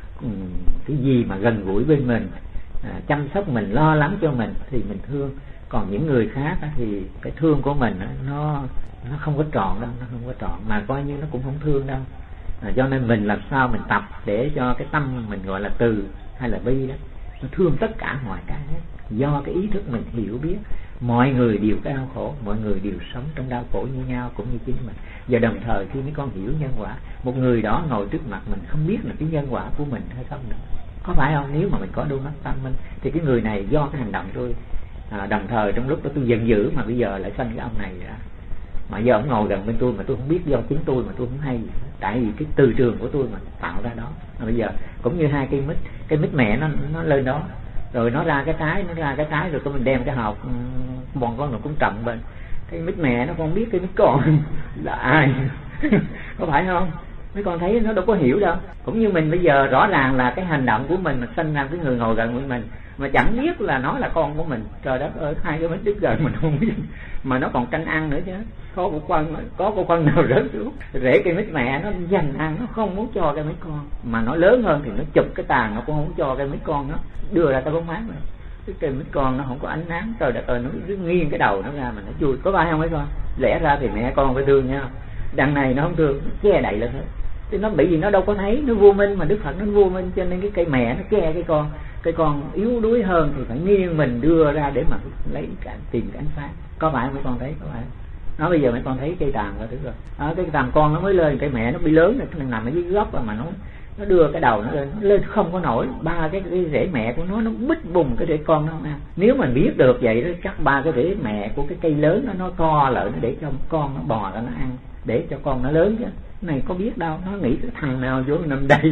cái gì mà gần gũi bên mình, chăm sóc mình, lo lắng cho mình thì mình thương. Còn những người khác thì cái thương của mình nó không có trọn đâu, nó không có trọn, mà coi như nó cũng không thương đâu. Cho nên mình làm sao mình tập để cho cái tâm mình gọi là từ hay là bi đó, nó thương tất cả mọi cái hết. Do cái ý thức mình hiểu biết mọi người đều có đau khổ, mọi người đều sống trong đau khổ như nhau cũng như chính mình. Và đồng thời khi mấy con hiểu nhân quả, một người đó ngồi trước mặt mình không biết là cái nhân quả của mình hay không nữa, có phải không? Nếu mà mình có đôi mắt tâm minh thì cái người này do cái hành động tôi đồng thời trong lúc đó tôi giận dữ mà bây giờ lại sanh cái ông này ra. Mà giờ ông ngồi gần bên tôi mà tôi không biết do chính tôi mà tôi không hay gì. Tại vì cái từ trường của tôi mà tạo ra đó. Mà bây giờ cũng như hai cái mít mẹ nó lên đó, rồi nó ra cái trái, rồi mình đem cái hộp bọn con nó cũng trầm bên cái mít mẹ, nó không biết cái mít con là ai. Có phải không? Mấy con thấy nó đâu có hiểu đâu. Cũng như mình bây giờ rõ ràng là cái hành động của mình mà sinh ra cái người ngồi gần với mình mà chẳng biết là nó là con của mình. Trời đất ơi, hai cái mít đứt gần mình không biết, mà nó còn tranh ăn nữa chứ. Có con phân nào rớt xuống rễ cây mít mẹ nó dành ăn, nó không muốn cho cái mấy con. Mà nó lớn hơn thì nó chụp cái tàn, nó cũng không cho cái mấy con nó đưa ra cái bóng mát này. Cái cây mít con nó không có ánh nắng, trời đất ơi, nó cứ nghiêng cái đầu nó ra mà nó chui. Có phải không mấy con? Lẽ ra thì mẹ con phải thương nhau, đằng này nó không thương, nó che đậy lên hết. Thì nó bị gì, nó đâu có thấy, nó vô minh, mà Đức Phật nó vô minh, cho nên cái cây mẹ nó che cái con yếu đuối hơn thì phải nghiêng mình đưa ra để mà lấy tìm cái ánh sáng. Có phải mấy con thấy? Có phải? Nó bây giờ mấy con thấy cây tàn rồi, thứ rồi cái tàn con nó mới lên, cây mẹ nó bị lớn rồi, nó nằm ở dưới gốc rồi, mà nó đưa cái đầu nó lên không có nổi. Ba cái rễ mẹ của nó bít bùng cái rễ con nó không ăn. Nếu mình biết được vậy đó, chắc ba cái rễ mẹ của cái cây lớn nó co lại, nó để cho con nó bò ra nó ăn, để cho con nó lớn chứ. Này có biết đâu, nó nghĩ cái thằng nào vô nằm đây.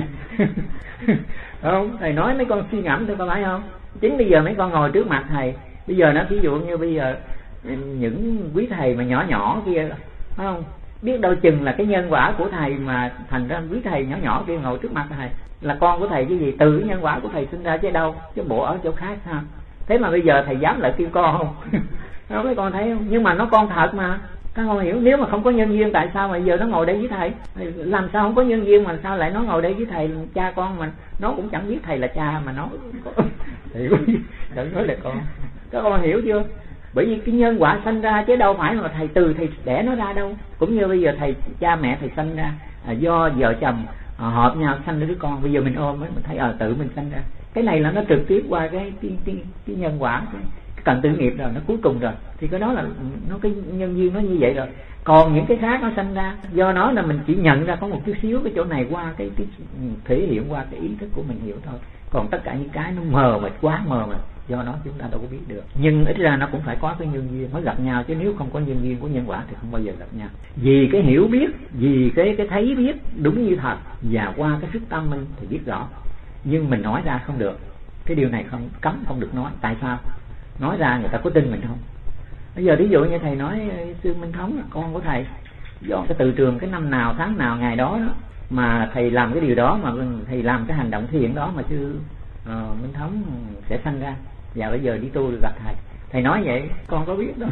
Không, thầy nói mấy con suy ngẫm thôi, có phải không? Chính bây giờ mấy con ngồi trước mặt thầy, bây giờ nó ví dụ như bây giờ những quý thầy mà nhỏ nhỏ kia, phải không? Biết đâu chừng là cái nhân quả của thầy mà thành ra quý thầy nhỏ nhỏ kia ngồi trước mặt thầy là con của thầy chứ gì, từ cái nhân quả của thầy sinh ra chứ đâu, chứ bộ ở chỗ khác ha. Thế mà bây giờ thầy dám lại kêu con không? Đó, mấy con thấy không? Nhưng mà nó con thật mà. Các con hiểu, nếu mà không có nhân duyên tại sao mà giờ nó ngồi đây với thầy? Làm sao không có nhân duyên mà sao lại nó ngồi đây với thầy? Cha con mà nó cũng chẳng biết thầy là cha mà nó hiểu, đừng nói là con. Các con hiểu chưa? Bởi vì cái nhân quả sanh ra chứ đâu phải mà thầy đẻ nó ra đâu. Cũng như bây giờ cha mẹ thầy sanh ra do vợ chồng hợp nhau sanh đứa con, bây giờ mình ôm mình thấy tự mình sanh ra. Cái này là nó trực tiếp qua cái nhân quả, cái cần tự nghiệp rồi, nó cuối cùng rồi, thì cái đó là nó cái nhân duyên nó như vậy rồi. Còn những cái khác nó sanh ra do nó là mình chỉ nhận ra có một chút xíu cái chỗ này qua cái thể hiện qua cái ý thức của mình hiểu thôi. Còn tất cả những cái nó mờ mịt, quá mờ mịt, do nó chúng ta đâu có biết được. Nhưng ít ra nó cũng phải có cái nhân duyên mới gặp nhau, chứ nếu không có nhân duyên của nhân quả thì không bao giờ gặp nhau. Vì cái hiểu biết, vì cái thấy biết đúng như thật, và qua cái sức tâm minh thì biết rõ. Nhưng mình nói ra không được, cái điều này cấm không được nói. Tại sao? Nói ra người ta có tin mình không? Bây giờ ví dụ như thầy nói Sư Minh Thống là con của thầy, do cái từ trường cái năm nào tháng nào ngày đó, mà thầy làm cái điều đó, mà thầy làm cái hành động thiện đó mà Sư Minh Thống sẽ sanh ra, và bây giờ đi tu được gặp thầy nói vậy, con có biết đâu.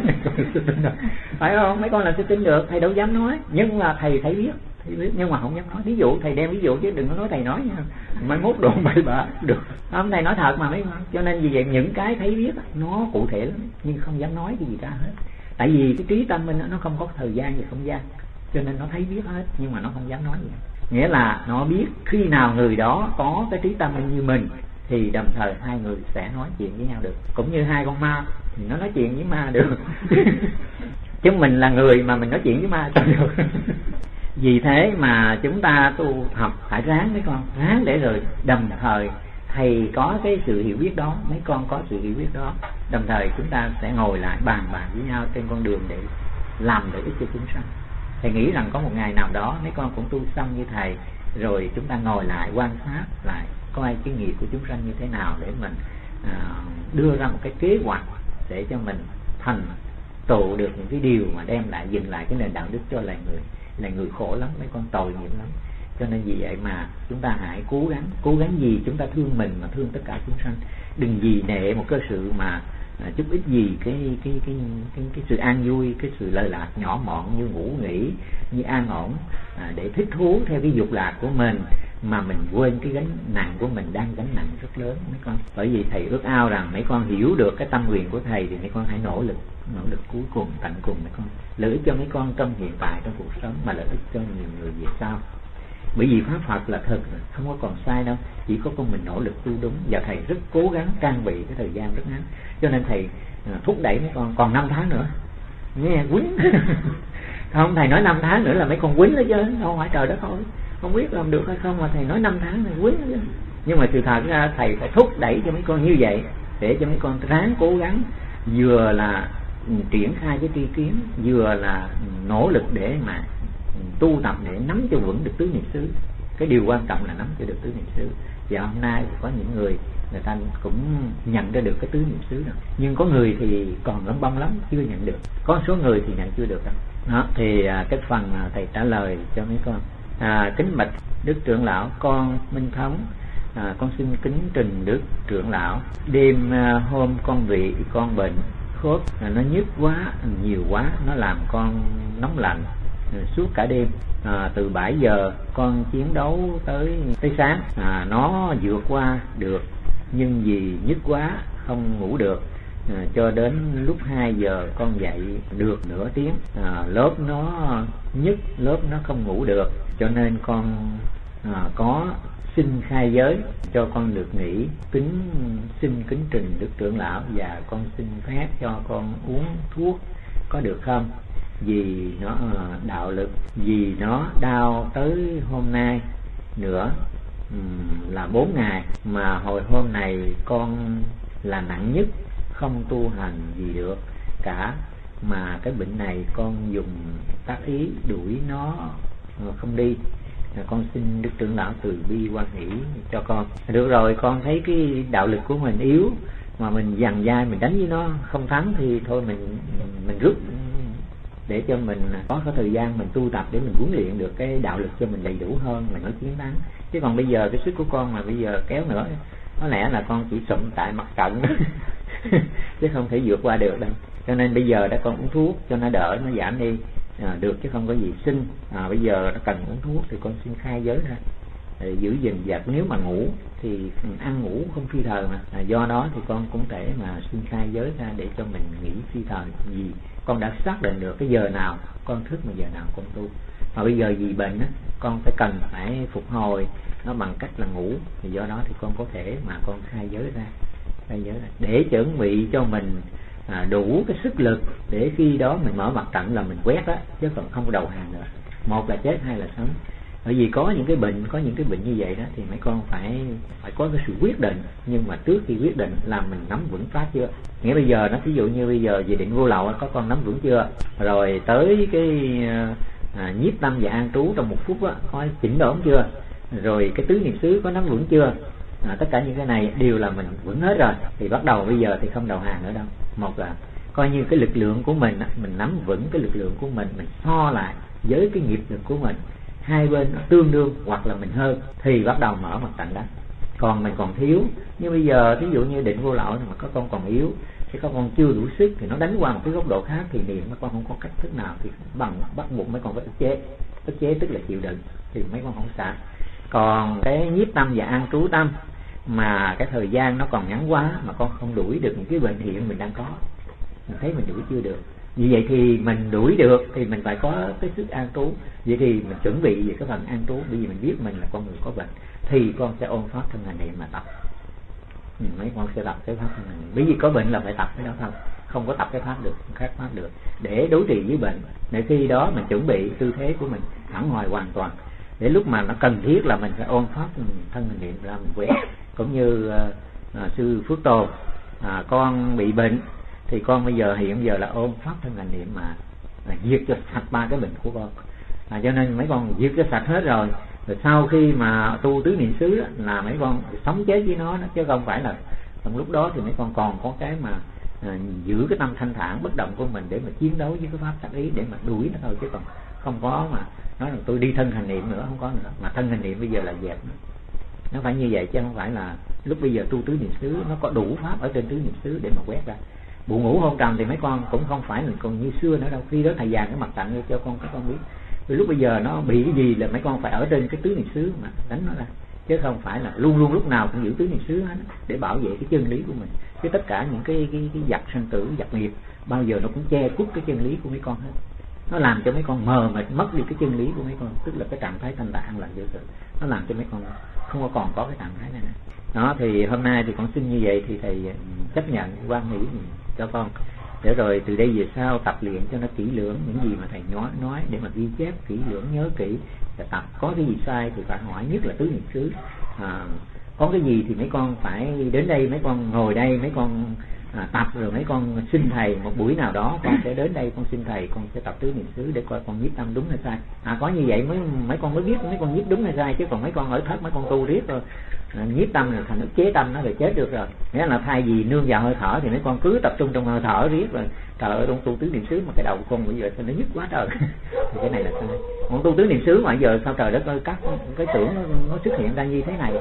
Phải không? Mấy con làm sao tin được? Thầy đâu dám nói, nhưng là thầy thấy biết, nhưng mà không dám nói. Ví dụ thầy đem ví dụ chứ đừng có nói thầy nói nha, mai mốt đồn bậy bạ được không? Thầy nói thật mà mấy con. Cho nên vì vậy những cái thấy biết nó cụ thể lắm, nhưng không dám nói cái gì ra hết. Tại vì cái trí tâm minh nó không có thời gian và không gian, cho nên nó thấy biết hết nhưng mà nó không dám nói gì. Nghĩa là nó biết khi nào người đó có cái trí tâm minh như mình thì đồng thời hai người sẽ nói chuyện với nhau được. Cũng như hai con ma thì nó nói chuyện với ma được. Chứ mình là người mà mình nói chuyện với ma sao được? Vì thế mà chúng ta tu học phải ráng mấy con, ráng để rồi đồng thời thầy có cái sự hiểu biết đó, mấy con có sự hiểu biết đó, đồng thời chúng ta sẽ ngồi lại bàn với nhau trên con đường để làm lợi ích cho chúng sanh. Thầy nghĩ rằng có một ngày nào đó mấy con cũng tu xong như thầy, rồi chúng ta ngồi lại quan sát lại coi cái nghiệp của chúng sanh như thế nào, để mình đưa ra một cái kế hoạch để cho mình thành tựu được những cái điều mà đem lại dừng lại cái nền đạo đức cho loài người. Là người khổ lắm, mấy con tội nghiệp lắm. Cho nên vì vậy mà chúng ta hãy cố gắng gì chúng ta thương mình mà thương tất cả chúng sanh. Đừng vì nệ một cái sự mà chút ít gì cái sự an vui, cái sự lợi lạc nhỏ mọn như ngủ nghỉ, như an ổn, để thích thú theo cái dục lạc của mình, mà mình quên cái gánh nặng của mình đang gánh nặng rất lớn mấy con. Bởi vì thầy ước ao rằng mấy con hiểu được cái tâm nguyện của thầy thì mấy con hãy nỗ lực cuối cùng, tận cùng mấy con, lợi ích cho mấy con trong hiện tại, trong cuộc sống, mà lợi ích cho nhiều người về sau. Bởi vì pháp Phật là thật, không có còn sai đâu, chỉ có con mình nỗ lực tu đúng. Và thầy rất cố gắng trang bị cái thời gian rất ngắn, cho nên thầy thúc đẩy mấy con còn 5 tháng nữa nghe quýnh. Không, thầy nói 5 tháng nữa là mấy con quýnh đó chứ không phải trời đất thôi, không biết làm được hay không, mà thầy nói 5 tháng này quýnh đó chứ. Nhưng mà sự thật ra thầy phải thúc đẩy cho mấy con như vậy, để cho mấy con ráng cố gắng, vừa là triển khai cái tri kiến, vừa là nỗ lực để mà tu tập để nắm cho vững được tứ niệm xứ. Cái điều quan trọng là nắm cho được tứ niệm xứ. Và hôm nay có những người ta cũng nhận ra được cái tứ niệm xứ rồi, nhưng có người thì còn lông bông lắm, chưa nhận được. Có số người thì nhận chưa được đâu. Đó thì cái phần thầy trả lời cho mấy con. Kính bạch Đức trưởng lão, con Minh Thống, con xin kính trình Đức trưởng lão. Đêm hôm con bị con bệnh khớp, nó nhức quá, nhiều quá, nó làm con nóng lạnh suốt cả đêm. Từ 7 giờ con chiến đấu tới sáng, nó vượt qua được, nhưng vì nhức quá không ngủ được. Cho đến lúc 2 giờ con dậy được nửa tiếng. Lớp nó nhức, lớp nó không ngủ được, cho nên con có xin khai giới cho con được nghỉ. Xin kính trình Đức trưởng lão, và con xin phép cho con uống thuốc có được không? Vì nó đạo lực, vì nó đau tới hôm nay nữa là 4 ngày, mà hồi hôm này con là nặng nhất, không tu hành gì được cả, mà cái bệnh này con dùng tác ý đuổi nó không đi. Con xin Đức trưởng lão từ bi quan hỷ cho con. Được rồi, con thấy cái đạo lực của mình yếu, mà mình dằn dai mình đánh với nó không thắng thì thôi mình rút, để cho mình có cái thời gian mình tu tập để mình huấn luyện được cái đạo lực cho mình đầy đủ hơn, mình mới chiến thắng. Chứ còn bây giờ cái sức của con mà bây giờ kéo nữa, có lẽ là con chỉ sụm tại mặt trận chứ không thể vượt qua được đâu. Cho nên bây giờ đã con uống thuốc cho nó đỡ, nó giảm đi được, chứ không có gì xin. Bây giờ nó cần uống thuốc thì con xin khai giới ra để giữ gìn. Và nếu mà ngủ thì ăn ngủ không phi thời mà, do đó thì con cũng thể mà xin khai giới ra để cho mình nghỉ phi thời. Vì con đã xác định được cái giờ nào con thức mà giờ nào con tu. Mà bây giờ vì bệnh á, con phải phục hồi nó bằng cách là ngủ, thì do đó thì con có thể mà con khai giới ra để chuẩn bị cho mình đủ cái sức lực để khi đó mình mở mặt trận là mình quét á, chứ còn không đầu hàng nữa. Một là chết, hai là sống. Bởi vì có những cái bệnh như vậy đó thì mấy con phải có cái sự quyết định. Nhưng mà trước khi quyết định là mình nắm vững pháp chưa. Nghĩa bây giờ nó ví dụ như bây giờ về định vô lậu có con nắm vững chưa, rồi tới cái nhiếp tâm và an trú trong 1 phút á có chỉnh đốn chưa, rồi cái tứ niệm xứ có nắm vững chưa. Tất cả những cái này đều là mình vững hết rồi, thì bắt đầu bây giờ thì không đầu hàng nữa đâu. Một là coi như cái lực lượng của mình nắm vững cái lực lượng của mình so lại với cái nghiệp lực của mình, hai bên nó tương đương hoặc là mình hơn, thì bắt đầu mở mặt trận đó. Còn mình còn thiếu, nhưng bây giờ thí dụ như định vô lậu mà có con còn yếu, thì có con chưa đủ sức thì nó đánh qua một cái góc độ khác, thì niệm mấy con không có cách thức nào thì bắt buộc mấy con phải ức chế tức là chịu đựng, thì mấy con không xả. Còn cái nhiếp tâm và an trú tâm mà cái thời gian nó còn ngắn quá mà con không đuổi được những cái bệnh hiện mình đang có, mình thấy mình đuổi chưa được. Vì vậy thì mình đuổi được thì mình phải có cái sức an trú. Vậy thì mình chuẩn bị về cái phần an trú, bởi vì mình biết mình là con người có bệnh, thì con sẽ ôn pháp thân hành niệm mà tập. Mấy con sẽ tập cái pháp thân hành niệm, bởi vì có bệnh là phải tập cái đó thôi, không có tập cái pháp được, không khác pháp được, để đối trị với bệnh. Để khi đó mình chuẩn bị tư thế của mình hẳn hoài hoàn toàn, để lúc mà nó cần thiết là mình phải ôn pháp thân hành niệm ra mình quét. Cũng như sư Phước Tồn, con bị bệnh thì con bây giờ hiện giờ là ôn pháp thân hành niệm mà diệt cho sạch 3 cái bệnh của con. Cho nên mấy con diệt cho sạch hết rồi sau khi mà tu tứ niệm xứ là mấy con sống chết với nó đó, chứ không phải là trong lúc đó thì mấy con còn có cái mà giữ cái tâm thanh thản bất động của mình để mà chiến đấu với cái pháp tác ý để mà đuổi nó thôi, chứ còn không có mà nói là tôi đi thân hành niệm nữa, không có nữa. Mà thân hành niệm bây giờ là dẹp nó phải như vậy, chứ không phải là lúc bây giờ tu tứ niệm xứ nó có đủ pháp ở trên tứ niệm xứ để mà quét ra. Buồn ngủ hôn trầm thì mấy con cũng không phải là còn như xưa nữa đâu. Khi đó thầy dàn cái mặt trận cho con các con biết. Vì lúc bây giờ nó bị cái gì là mấy con phải ở trên cái tứ niệm xứ mà đánh nó ra, chứ không phải là luôn luôn lúc nào cũng giữ tứ niệm xứ hết để bảo vệ cái chân lý của mình. Chứ tất cả những cái giặc sanh tử, giặc nghiệp bao giờ nó cũng che khuất cái chân lý của mấy con hết. Nó làm cho mấy con mờ mịt, mất đi cái chân lý của mấy con, tức là cái trạng thái thanh tạng an lành vô sự. Nó làm cho mấy con không còn có cái trạng thái này. Đó thì hôm nay thì con xin như vậy thì thầy chấp nhận quan nghĩ cho con, để rồi từ đây về sau tập luyện cho nó kỹ lưỡng những gì mà thầy nói để mà ghi chép kỹ lưỡng, nhớ kỹ và tập. Có cái gì sai thì phải hỏi, nhất là tứ niệm xứ. có cái gì thì mấy con phải đến đây, mấy con ngồi đây, mấy con tập, rồi mấy con xin thầy một buổi nào đó con sẽ đến đây, con xin thầy, con sẽ tập tứ niệm xứ để coi con nhiếp tâm đúng hay sai. Có như vậy mấy con mới biết mấy con nhiếp đúng hay sai, chứ còn mấy con ở thất mấy con tu riết rồi nhiếp tâm rồi thành ức chế tâm nó rồi chết được rồi. Nghĩa là thay vì nương vào hơi thở thì mấy con cứ tập trung trong hơi thở riết rồi trời ơi con tu tứ niệm xứ mà cái đầu con bây giờ nó nhức quá trời. Thì cái này là sai. Con tu tứ niệm xứ mà giờ sao trời đất ơi các cái tưởng nó xuất hiện ra như thế này,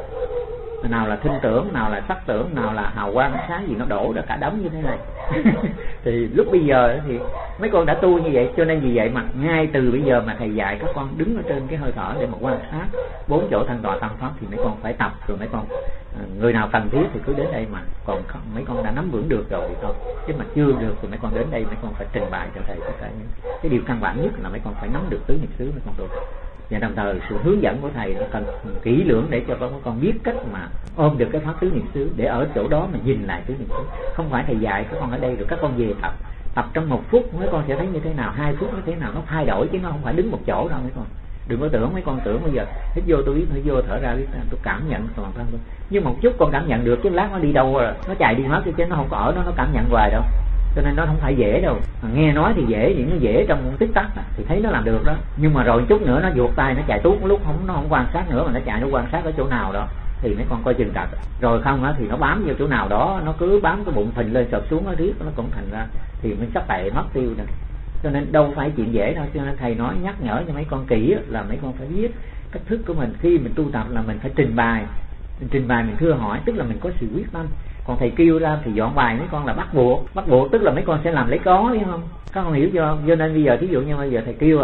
nào là thinh tưởng, nào là sắc tưởng, nào là hào quang sáng gì nó đổ ra cả đống như thế này. Thì lúc bây giờ thì mấy con đã tu như vậy, cho nên vì vậy mà ngay từ bây giờ mà thầy dạy các con đứng ở trên cái hơi thở để mà quan sát 4 chỗ thân tọa tâm pháp thì mấy con phải tập, rồi mấy con người nào cần thiết thì cứ đến đây, mà còn không, mấy con đã nắm vững được rồi thì thôi, chứ mà chưa được thì mấy con đến đây mấy con phải trình bày cho thầy tất cả những cái điều căn bản nhất là mấy con phải nắm được tứ niệm xứ mấy con được. Và đồng thời sự hướng dẫn của thầy nó cần kỹ lưỡng để cho các con biết cách mà ôm được cái pháp tứ niệm xứ, để ở chỗ đó mà nhìn lại tứ niệm xứ. Không phải thầy dạy các con ở đây rồi các con về tập trong 1 phút mấy con sẽ thấy như thế nào, 2 phút như thế nào, nó thay đổi chứ nó không phải đứng một chỗ đâu mấy con. Đừng có tưởng mấy con tưởng bây giờ hít vô tôi biết, hít vô thở ra biết, tôi cảm nhận toàn thân tôi. Nhưng một chút con cảm nhận được chứ lát nó đi đâu rồi, nó chạy đi mất chứ nó không có ở đó nó cảm nhận hoài đâu. Cho nên nó không phải dễ đâu. Nghe nói thì dễ, những nó dễ trong tích tắc thì thấy nó làm được đó. Nhưng mà rồi chút nữa nó vuột tay nó chạy tuốt lúc nó không quan sát nữa mà nó chạy nó quan sát ở chỗ nào đó thì mấy con coi chừng trật. Rồi không á thì nó bám vô chỗ nào đó, nó cứ bám cái bụng phình lên sụp xuống nó riết nó cũng thành ra thì mình sắp tệ mất tiêu rồi. Cho nên đâu phải chuyện dễ đâu. Cho nên thầy nói nhắc nhở cho mấy con kỹ là mấy con phải biết cách thức của mình khi mình tu tập là mình phải trình bày. Mình thưa hỏi tức là mình có sự quyết tâm. Còn thầy kêu ra thì dọn bài mấy con là bắt buộc tức là mấy con sẽ làm lấy có, biết không? Các con hiểu chưa? Cho nên bây giờ thí dụ như bây giờ thầy kêu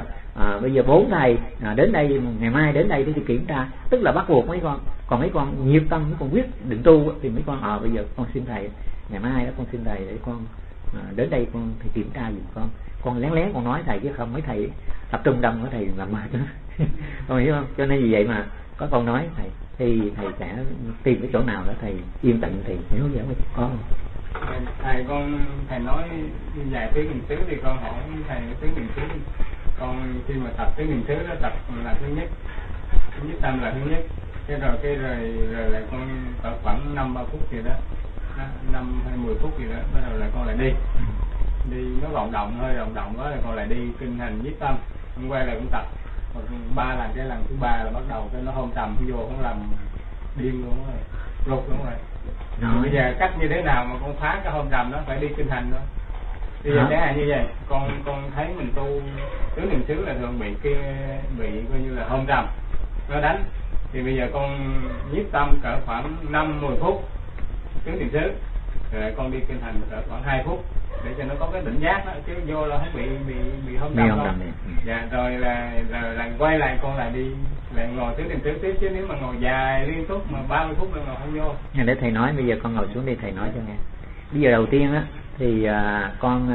bây giờ 4 thầy đến đây, ngày mai đến đây để đi kiểm tra, tức là bắt buộc mấy con. Còn mấy con nhiệt tâm, mấy con quyết định tu thì mấy con bây giờ con xin thầy, ngày mai đó con xin thầy để con đến đây con thầy kiểm tra giùm con lén lén con nói thầy chứ không mấy thầy tập trung đông của thầy làm mệt đó. Con hiểu không? Cho nên vì vậy mà có con nói thầy thì thầy sẽ tìm cái chỗ nào đó thầy yên tĩnh thì hướng dẫn với con. Thầy nói dạy tứ niệm xứ thì con hỏi thầy tứ niệm xứ. Con khi mà tập tứ niệm xứ đó, tập là thứ nhất, nhất tâm là thứ nhất, rồi lại con tập khoảng 5-3 phút gì đó, 5 hay 10 phút gì đó, bắt đầu là con lại đi nó vận động hơi vận động đó, là con lại đi kinh hành nhiếp tâm. Hôm qua là cũng tập 3 lần, cái lần thứ 3 là bắt đầu cái nó hôn trầm vô, không làm điên luôn rồi, rụt luôn rồi. Bây giờ cách như thế nào mà con phá cái hôn trầm đó, phải đi kinh hành thôi. Bây giờ chẳng hạn như vậy, con thấy mình tu tứ niệm xứ là thường bị coi như là hôn trầm nó đánh, thì bây giờ con nhiếp tâm cỡ khoảng 5-10 phút tứ niệm xứ, rồi con đi kinh hành cỡ khoảng 2 phút để cho nó có cái tỉnh giác đó, chứ vô là không bị hôn trầm đâu. Dạ, rồi là quay lại con lại đi lại ngồi tứ niệm xứ tiếp, chứ nếu mà ngồi dài liên tục mà 30 phút là ngồi không vô. Để thầy nói, bây giờ con ngồi xuống đi thầy nói cho nghe. Bây giờ đầu tiên á thì con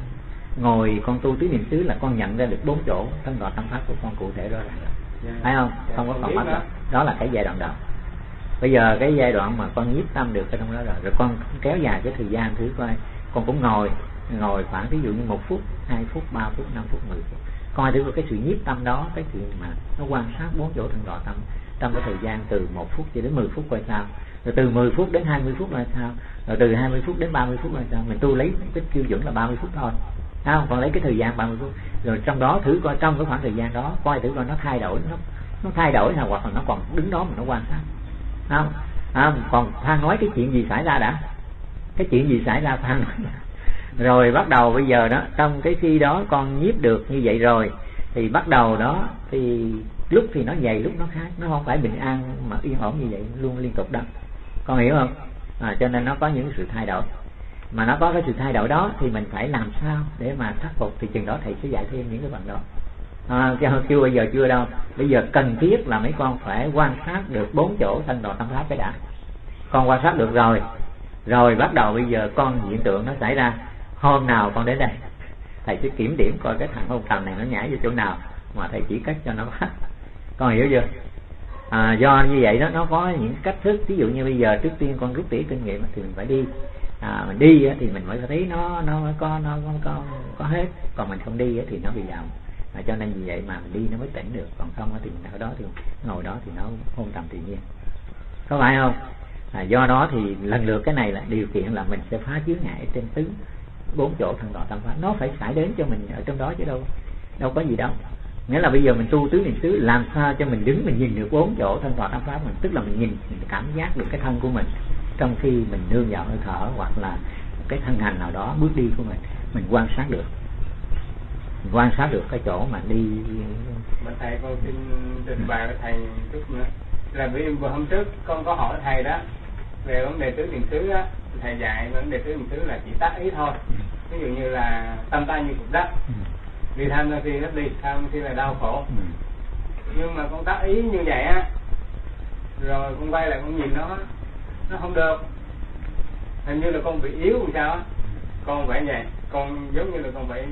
ngồi con tu tứ niệm xứ là con nhận ra được 4 chỗ thân tọa tâm pháp của con cụ thể rõ ràng rồi, phải không? Không có còn mất đâu. Đó là cái giai đoạn đầu. Bây giờ cái giai đoạn mà con nhiếp tâm được ở trong đó rồi con kéo dài cái thời gian thử coi, con cũng ngồi khoảng ví dụ như 1 phút, 2 phút, 3 phút, 5 phút, 10 phút, coi thử cái sự nhiếp tâm đó, cái sự mà nó quan sát 4 chỗ thân tọa tâm trong cái thời gian từ 1 phút cho đến 10 phút coi sao, rồi từ 10 phút đến 20 phút là sao, rồi từ 20 phút đến 30 phút là sao. Mình tu lấy cái tiêu chuẩn là 30 phút thôi, không? Còn lấy cái thời gian 30 phút, rồi trong đó thử coi trong cái khoảng thời gian đó coi thử coi nó thay đổi, nó thay đổi nào, hoặc là nó còn đứng đó mà nó quan sát, không? Còn Phan nói cái chuyện gì xảy ra đã, cái chuyện gì xảy ra Phan nói. Rồi bắt đầu bây giờ đó, trong cái khi đó con nhiếp được như vậy rồi thì bắt đầu đó thì lúc thì nó vậy, lúc nó khác, nó không phải bình an mà yên ổn như vậy luôn liên tục đâu, con hiểu không? Cho nên nó có những sự thay đổi, mà nó có cái sự thay đổi đó thì mình phải làm sao để mà khắc phục, thì chừng đó thầy sẽ dạy thêm những cái phần đó. Chưa bây giờ chưa đâu, bây giờ cần thiết là mấy con phải quan sát được 4 chỗ thân tọa tâm pháp cái đã. Con quan sát được rồi bắt đầu bây giờ con hiện tượng nó xảy ra, hôm nào con đến đây thầy sẽ kiểm điểm coi cái thằng hôn trầm này nó nhảy vô chỗ nào mà thầy chỉ cách cho nó bắt. Con hiểu chưa? Do như vậy đó, nó có những cách thức. Ví dụ như bây giờ trước tiên con rút tỉa kinh nghiệm thì mình phải đi, mình đi thì mình mới thấy nó có hết, còn mình không đi thì nó bị động. Cho nên vì vậy mà mình đi nó mới tỉnh được, còn không thì mình ở đó thì ngồi đó thì nó hôn trầm tự nhiên. có phải không? Do đó thì lần lượt cái này là điều kiện là mình sẽ phá chướng ngại trên tứ 4 chỗ thân thọ tam pháp, nó phải xảy đến cho mình ở trong đó chứ đâu có gì đâu. Nghĩa là bây giờ mình tu tứ niệm xứ làm sao cho mình đứng mình nhìn được 4 chỗ thân thọ tam pháp mình, tức là mình cảm giác được cái thân của mình trong khi mình nương vào hơi thở, hoặc là cái thân hành nào đó bước đi của mình quan sát được cái chỗ mà đi. Mà thầy con xin trình bày với thầy chút nữa là vì vừa hôm trước con có hỏi thầy đó về vấn đề tứ niệm xứ á, thầy dạy vấn đề tứ niệm xứ là chỉ tác ý thôi. Ví dụ như là tâm ta như cục đất, vì tham ra khi nó đi, tham khi là đau khổ. Nhưng mà con tác ý như vậy á, rồi con quay lại con nhìn nó không được, hình như là con bị yếu làm sao á, con phải vậy, con giống như là con phải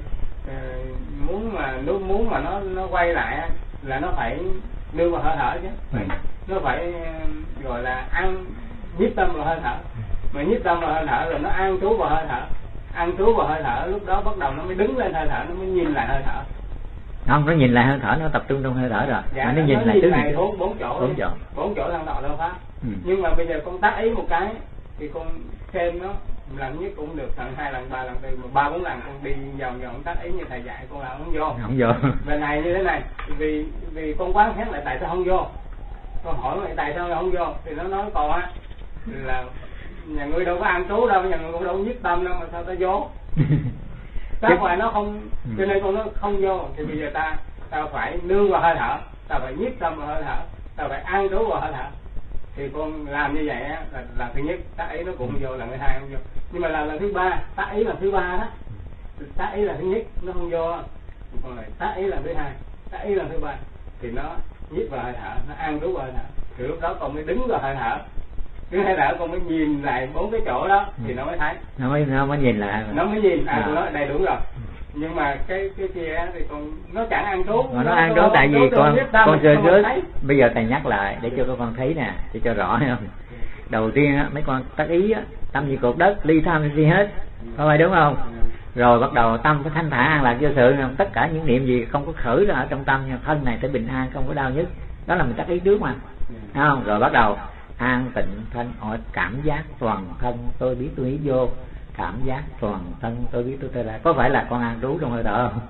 muốn mà nó quay lại á, là nó phải đưa vào hơi thở chứ, nó phải gọi là ăn nhiếp tâm vào hơi thở, mà nhiếp tâm vào hơi thở rồi nó an trú vào hơi thở, lúc đó bắt đầu nó mới đứng lên hơi thở, nó mới nhìn lại hơi thở. Không, nó nhìn lại hơi thở, nó tập trung trong hơi thở rồi. Dạ, mà nó nhìn lại tứ niệm xứ 4 chỗ thân thọ đâu pháp. Nhưng mà bây giờ con tác ý một cái thì con thêm nó lần nhất cũng được, lần 2 lần 3 lần 4 mà 3 4 lần con đi vòng tác ý như thầy dạy con làm không vô. Bên này như thế này, vì con quán xét lại tại sao không vô, con hỏi lại tại sao không vô thì nó nói còn á là nhà ngươi đâu có ăn trú đâu, nhà ngươi cũng đâu có nhiếp tâm đâu mà sao ta vô. Chắc là nó không, cho nên con nó không vô. Thì bây giờ tao phải nương vào hơi thở, tao phải nhiếp tâm vào hơi thở, tao phải ăn trú vào hơi thở. Thì con làm như vậy á là lần thứ nhất tác ý nó cũng không vô, lần thứ 2 không vô. Nhưng mà lần thứ 3 tác ý lần thứ 3 đó, tác ý lần thứ nhất nó không vô, còn lại tác ý lần thứ 2, tác ý lần thứ 3 thì nó nhiếp vào hơi thở, nó ăn trú vào hơi thở. Thì lúc đó con mới đứng vào hơi thở, cái hơi thở con mới nhìn lại 4 cái chỗ đó thì nó mới thấy, nó mới nhìn lại, nó mới nhìn con nói đây đúng rồi. Nhưng mà cái kia thì con nó chẳng ăn trú, nó ăn trú tại vì con chơi trước. Bây giờ thầy nhắc lại để cho các con thấy nè, để cho rõ không. Đầu tiên á, mấy con tác ý á, tâm như cột đất, ly tham gì hết, có phải đúng không? Rồi bắt đầu tâm phải thanh thản an lạc vô sự, tất cả những niệm gì không có khởi ra ở trong tâm, thân này phải bình an, không có đau nhức, đó là mình tác ý trước mà, không? Rồi bắt đầu an tịnh thanh hỏi cảm giác toàn thân tôi biết tôi ý vô, cảm giác toàn thân tôi biết tôi ra. Có phải là con an trú trong hơi thở không?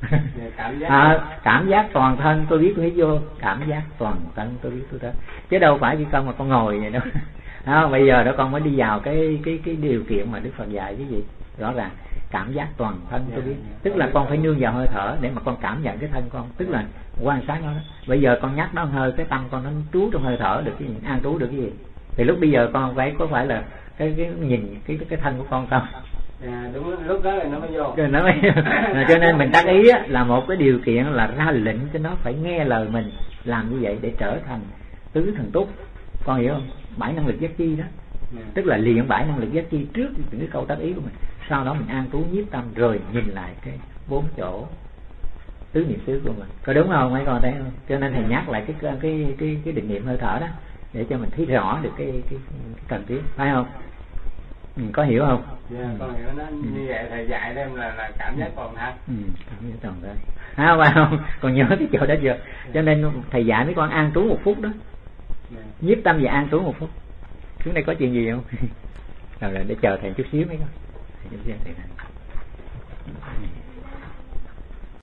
Cảm giác toàn thân tôi biết tôi ý vô, cảm giác toàn thân tôi biết tôi ra, chứ đâu phải chỉ con mà con ngồi vậy đâu. Bây giờ đó con mới đi vào cái điều kiện mà Đức Phật dạy cái gì rõ ràng, cảm giác toàn thân tôi biết, tức là con phải nương vào hơi thở để mà con cảm nhận cái thân con, tức là quan sát nó đó. Bây giờ con nhắc nó hơi, cái tâm con nó trú trong hơi thở được cái gì, an trú được cái gì, thì lúc bây giờ con có phải là cái nhìn cái thân của con không? Đúng, lúc đó là nó mới vô. Cho nên mình tác ý là một cái điều kiện là ra lệnh cho nó phải nghe lời mình làm như vậy để trở thành tứ thần túc, con hiểu không? 7 năng lực giác chi đó, tức là luyện 7 năng lực giác chi trước những cái câu tác ý của mình, sau đó mình an trú nhiếp tâm rồi nhìn lại cái 4 chỗ tứ niệm xứ của mình, có đúng không mấy con thấy không? Cho nên thầy nhắc lại cái định niệm hơi thở đó để cho mình thấy rõ được cái cần thiết, phải không? Có hiểu không? Dạ, con hiểu nó như vậy thầy dạy em là cảm giác toàn thân. Cảm giác toàn thân. Phải không? Còn nhớ cái chỗ đó chưa? Cho nên thầy dạy mấy con an trú 1 phút đó. Nhiếp tâm và an trú 1 phút. Trước đây có chuyện gì không? Rồi để chờ thầy chút xíu mấy con. Thầy chút xíu thầy.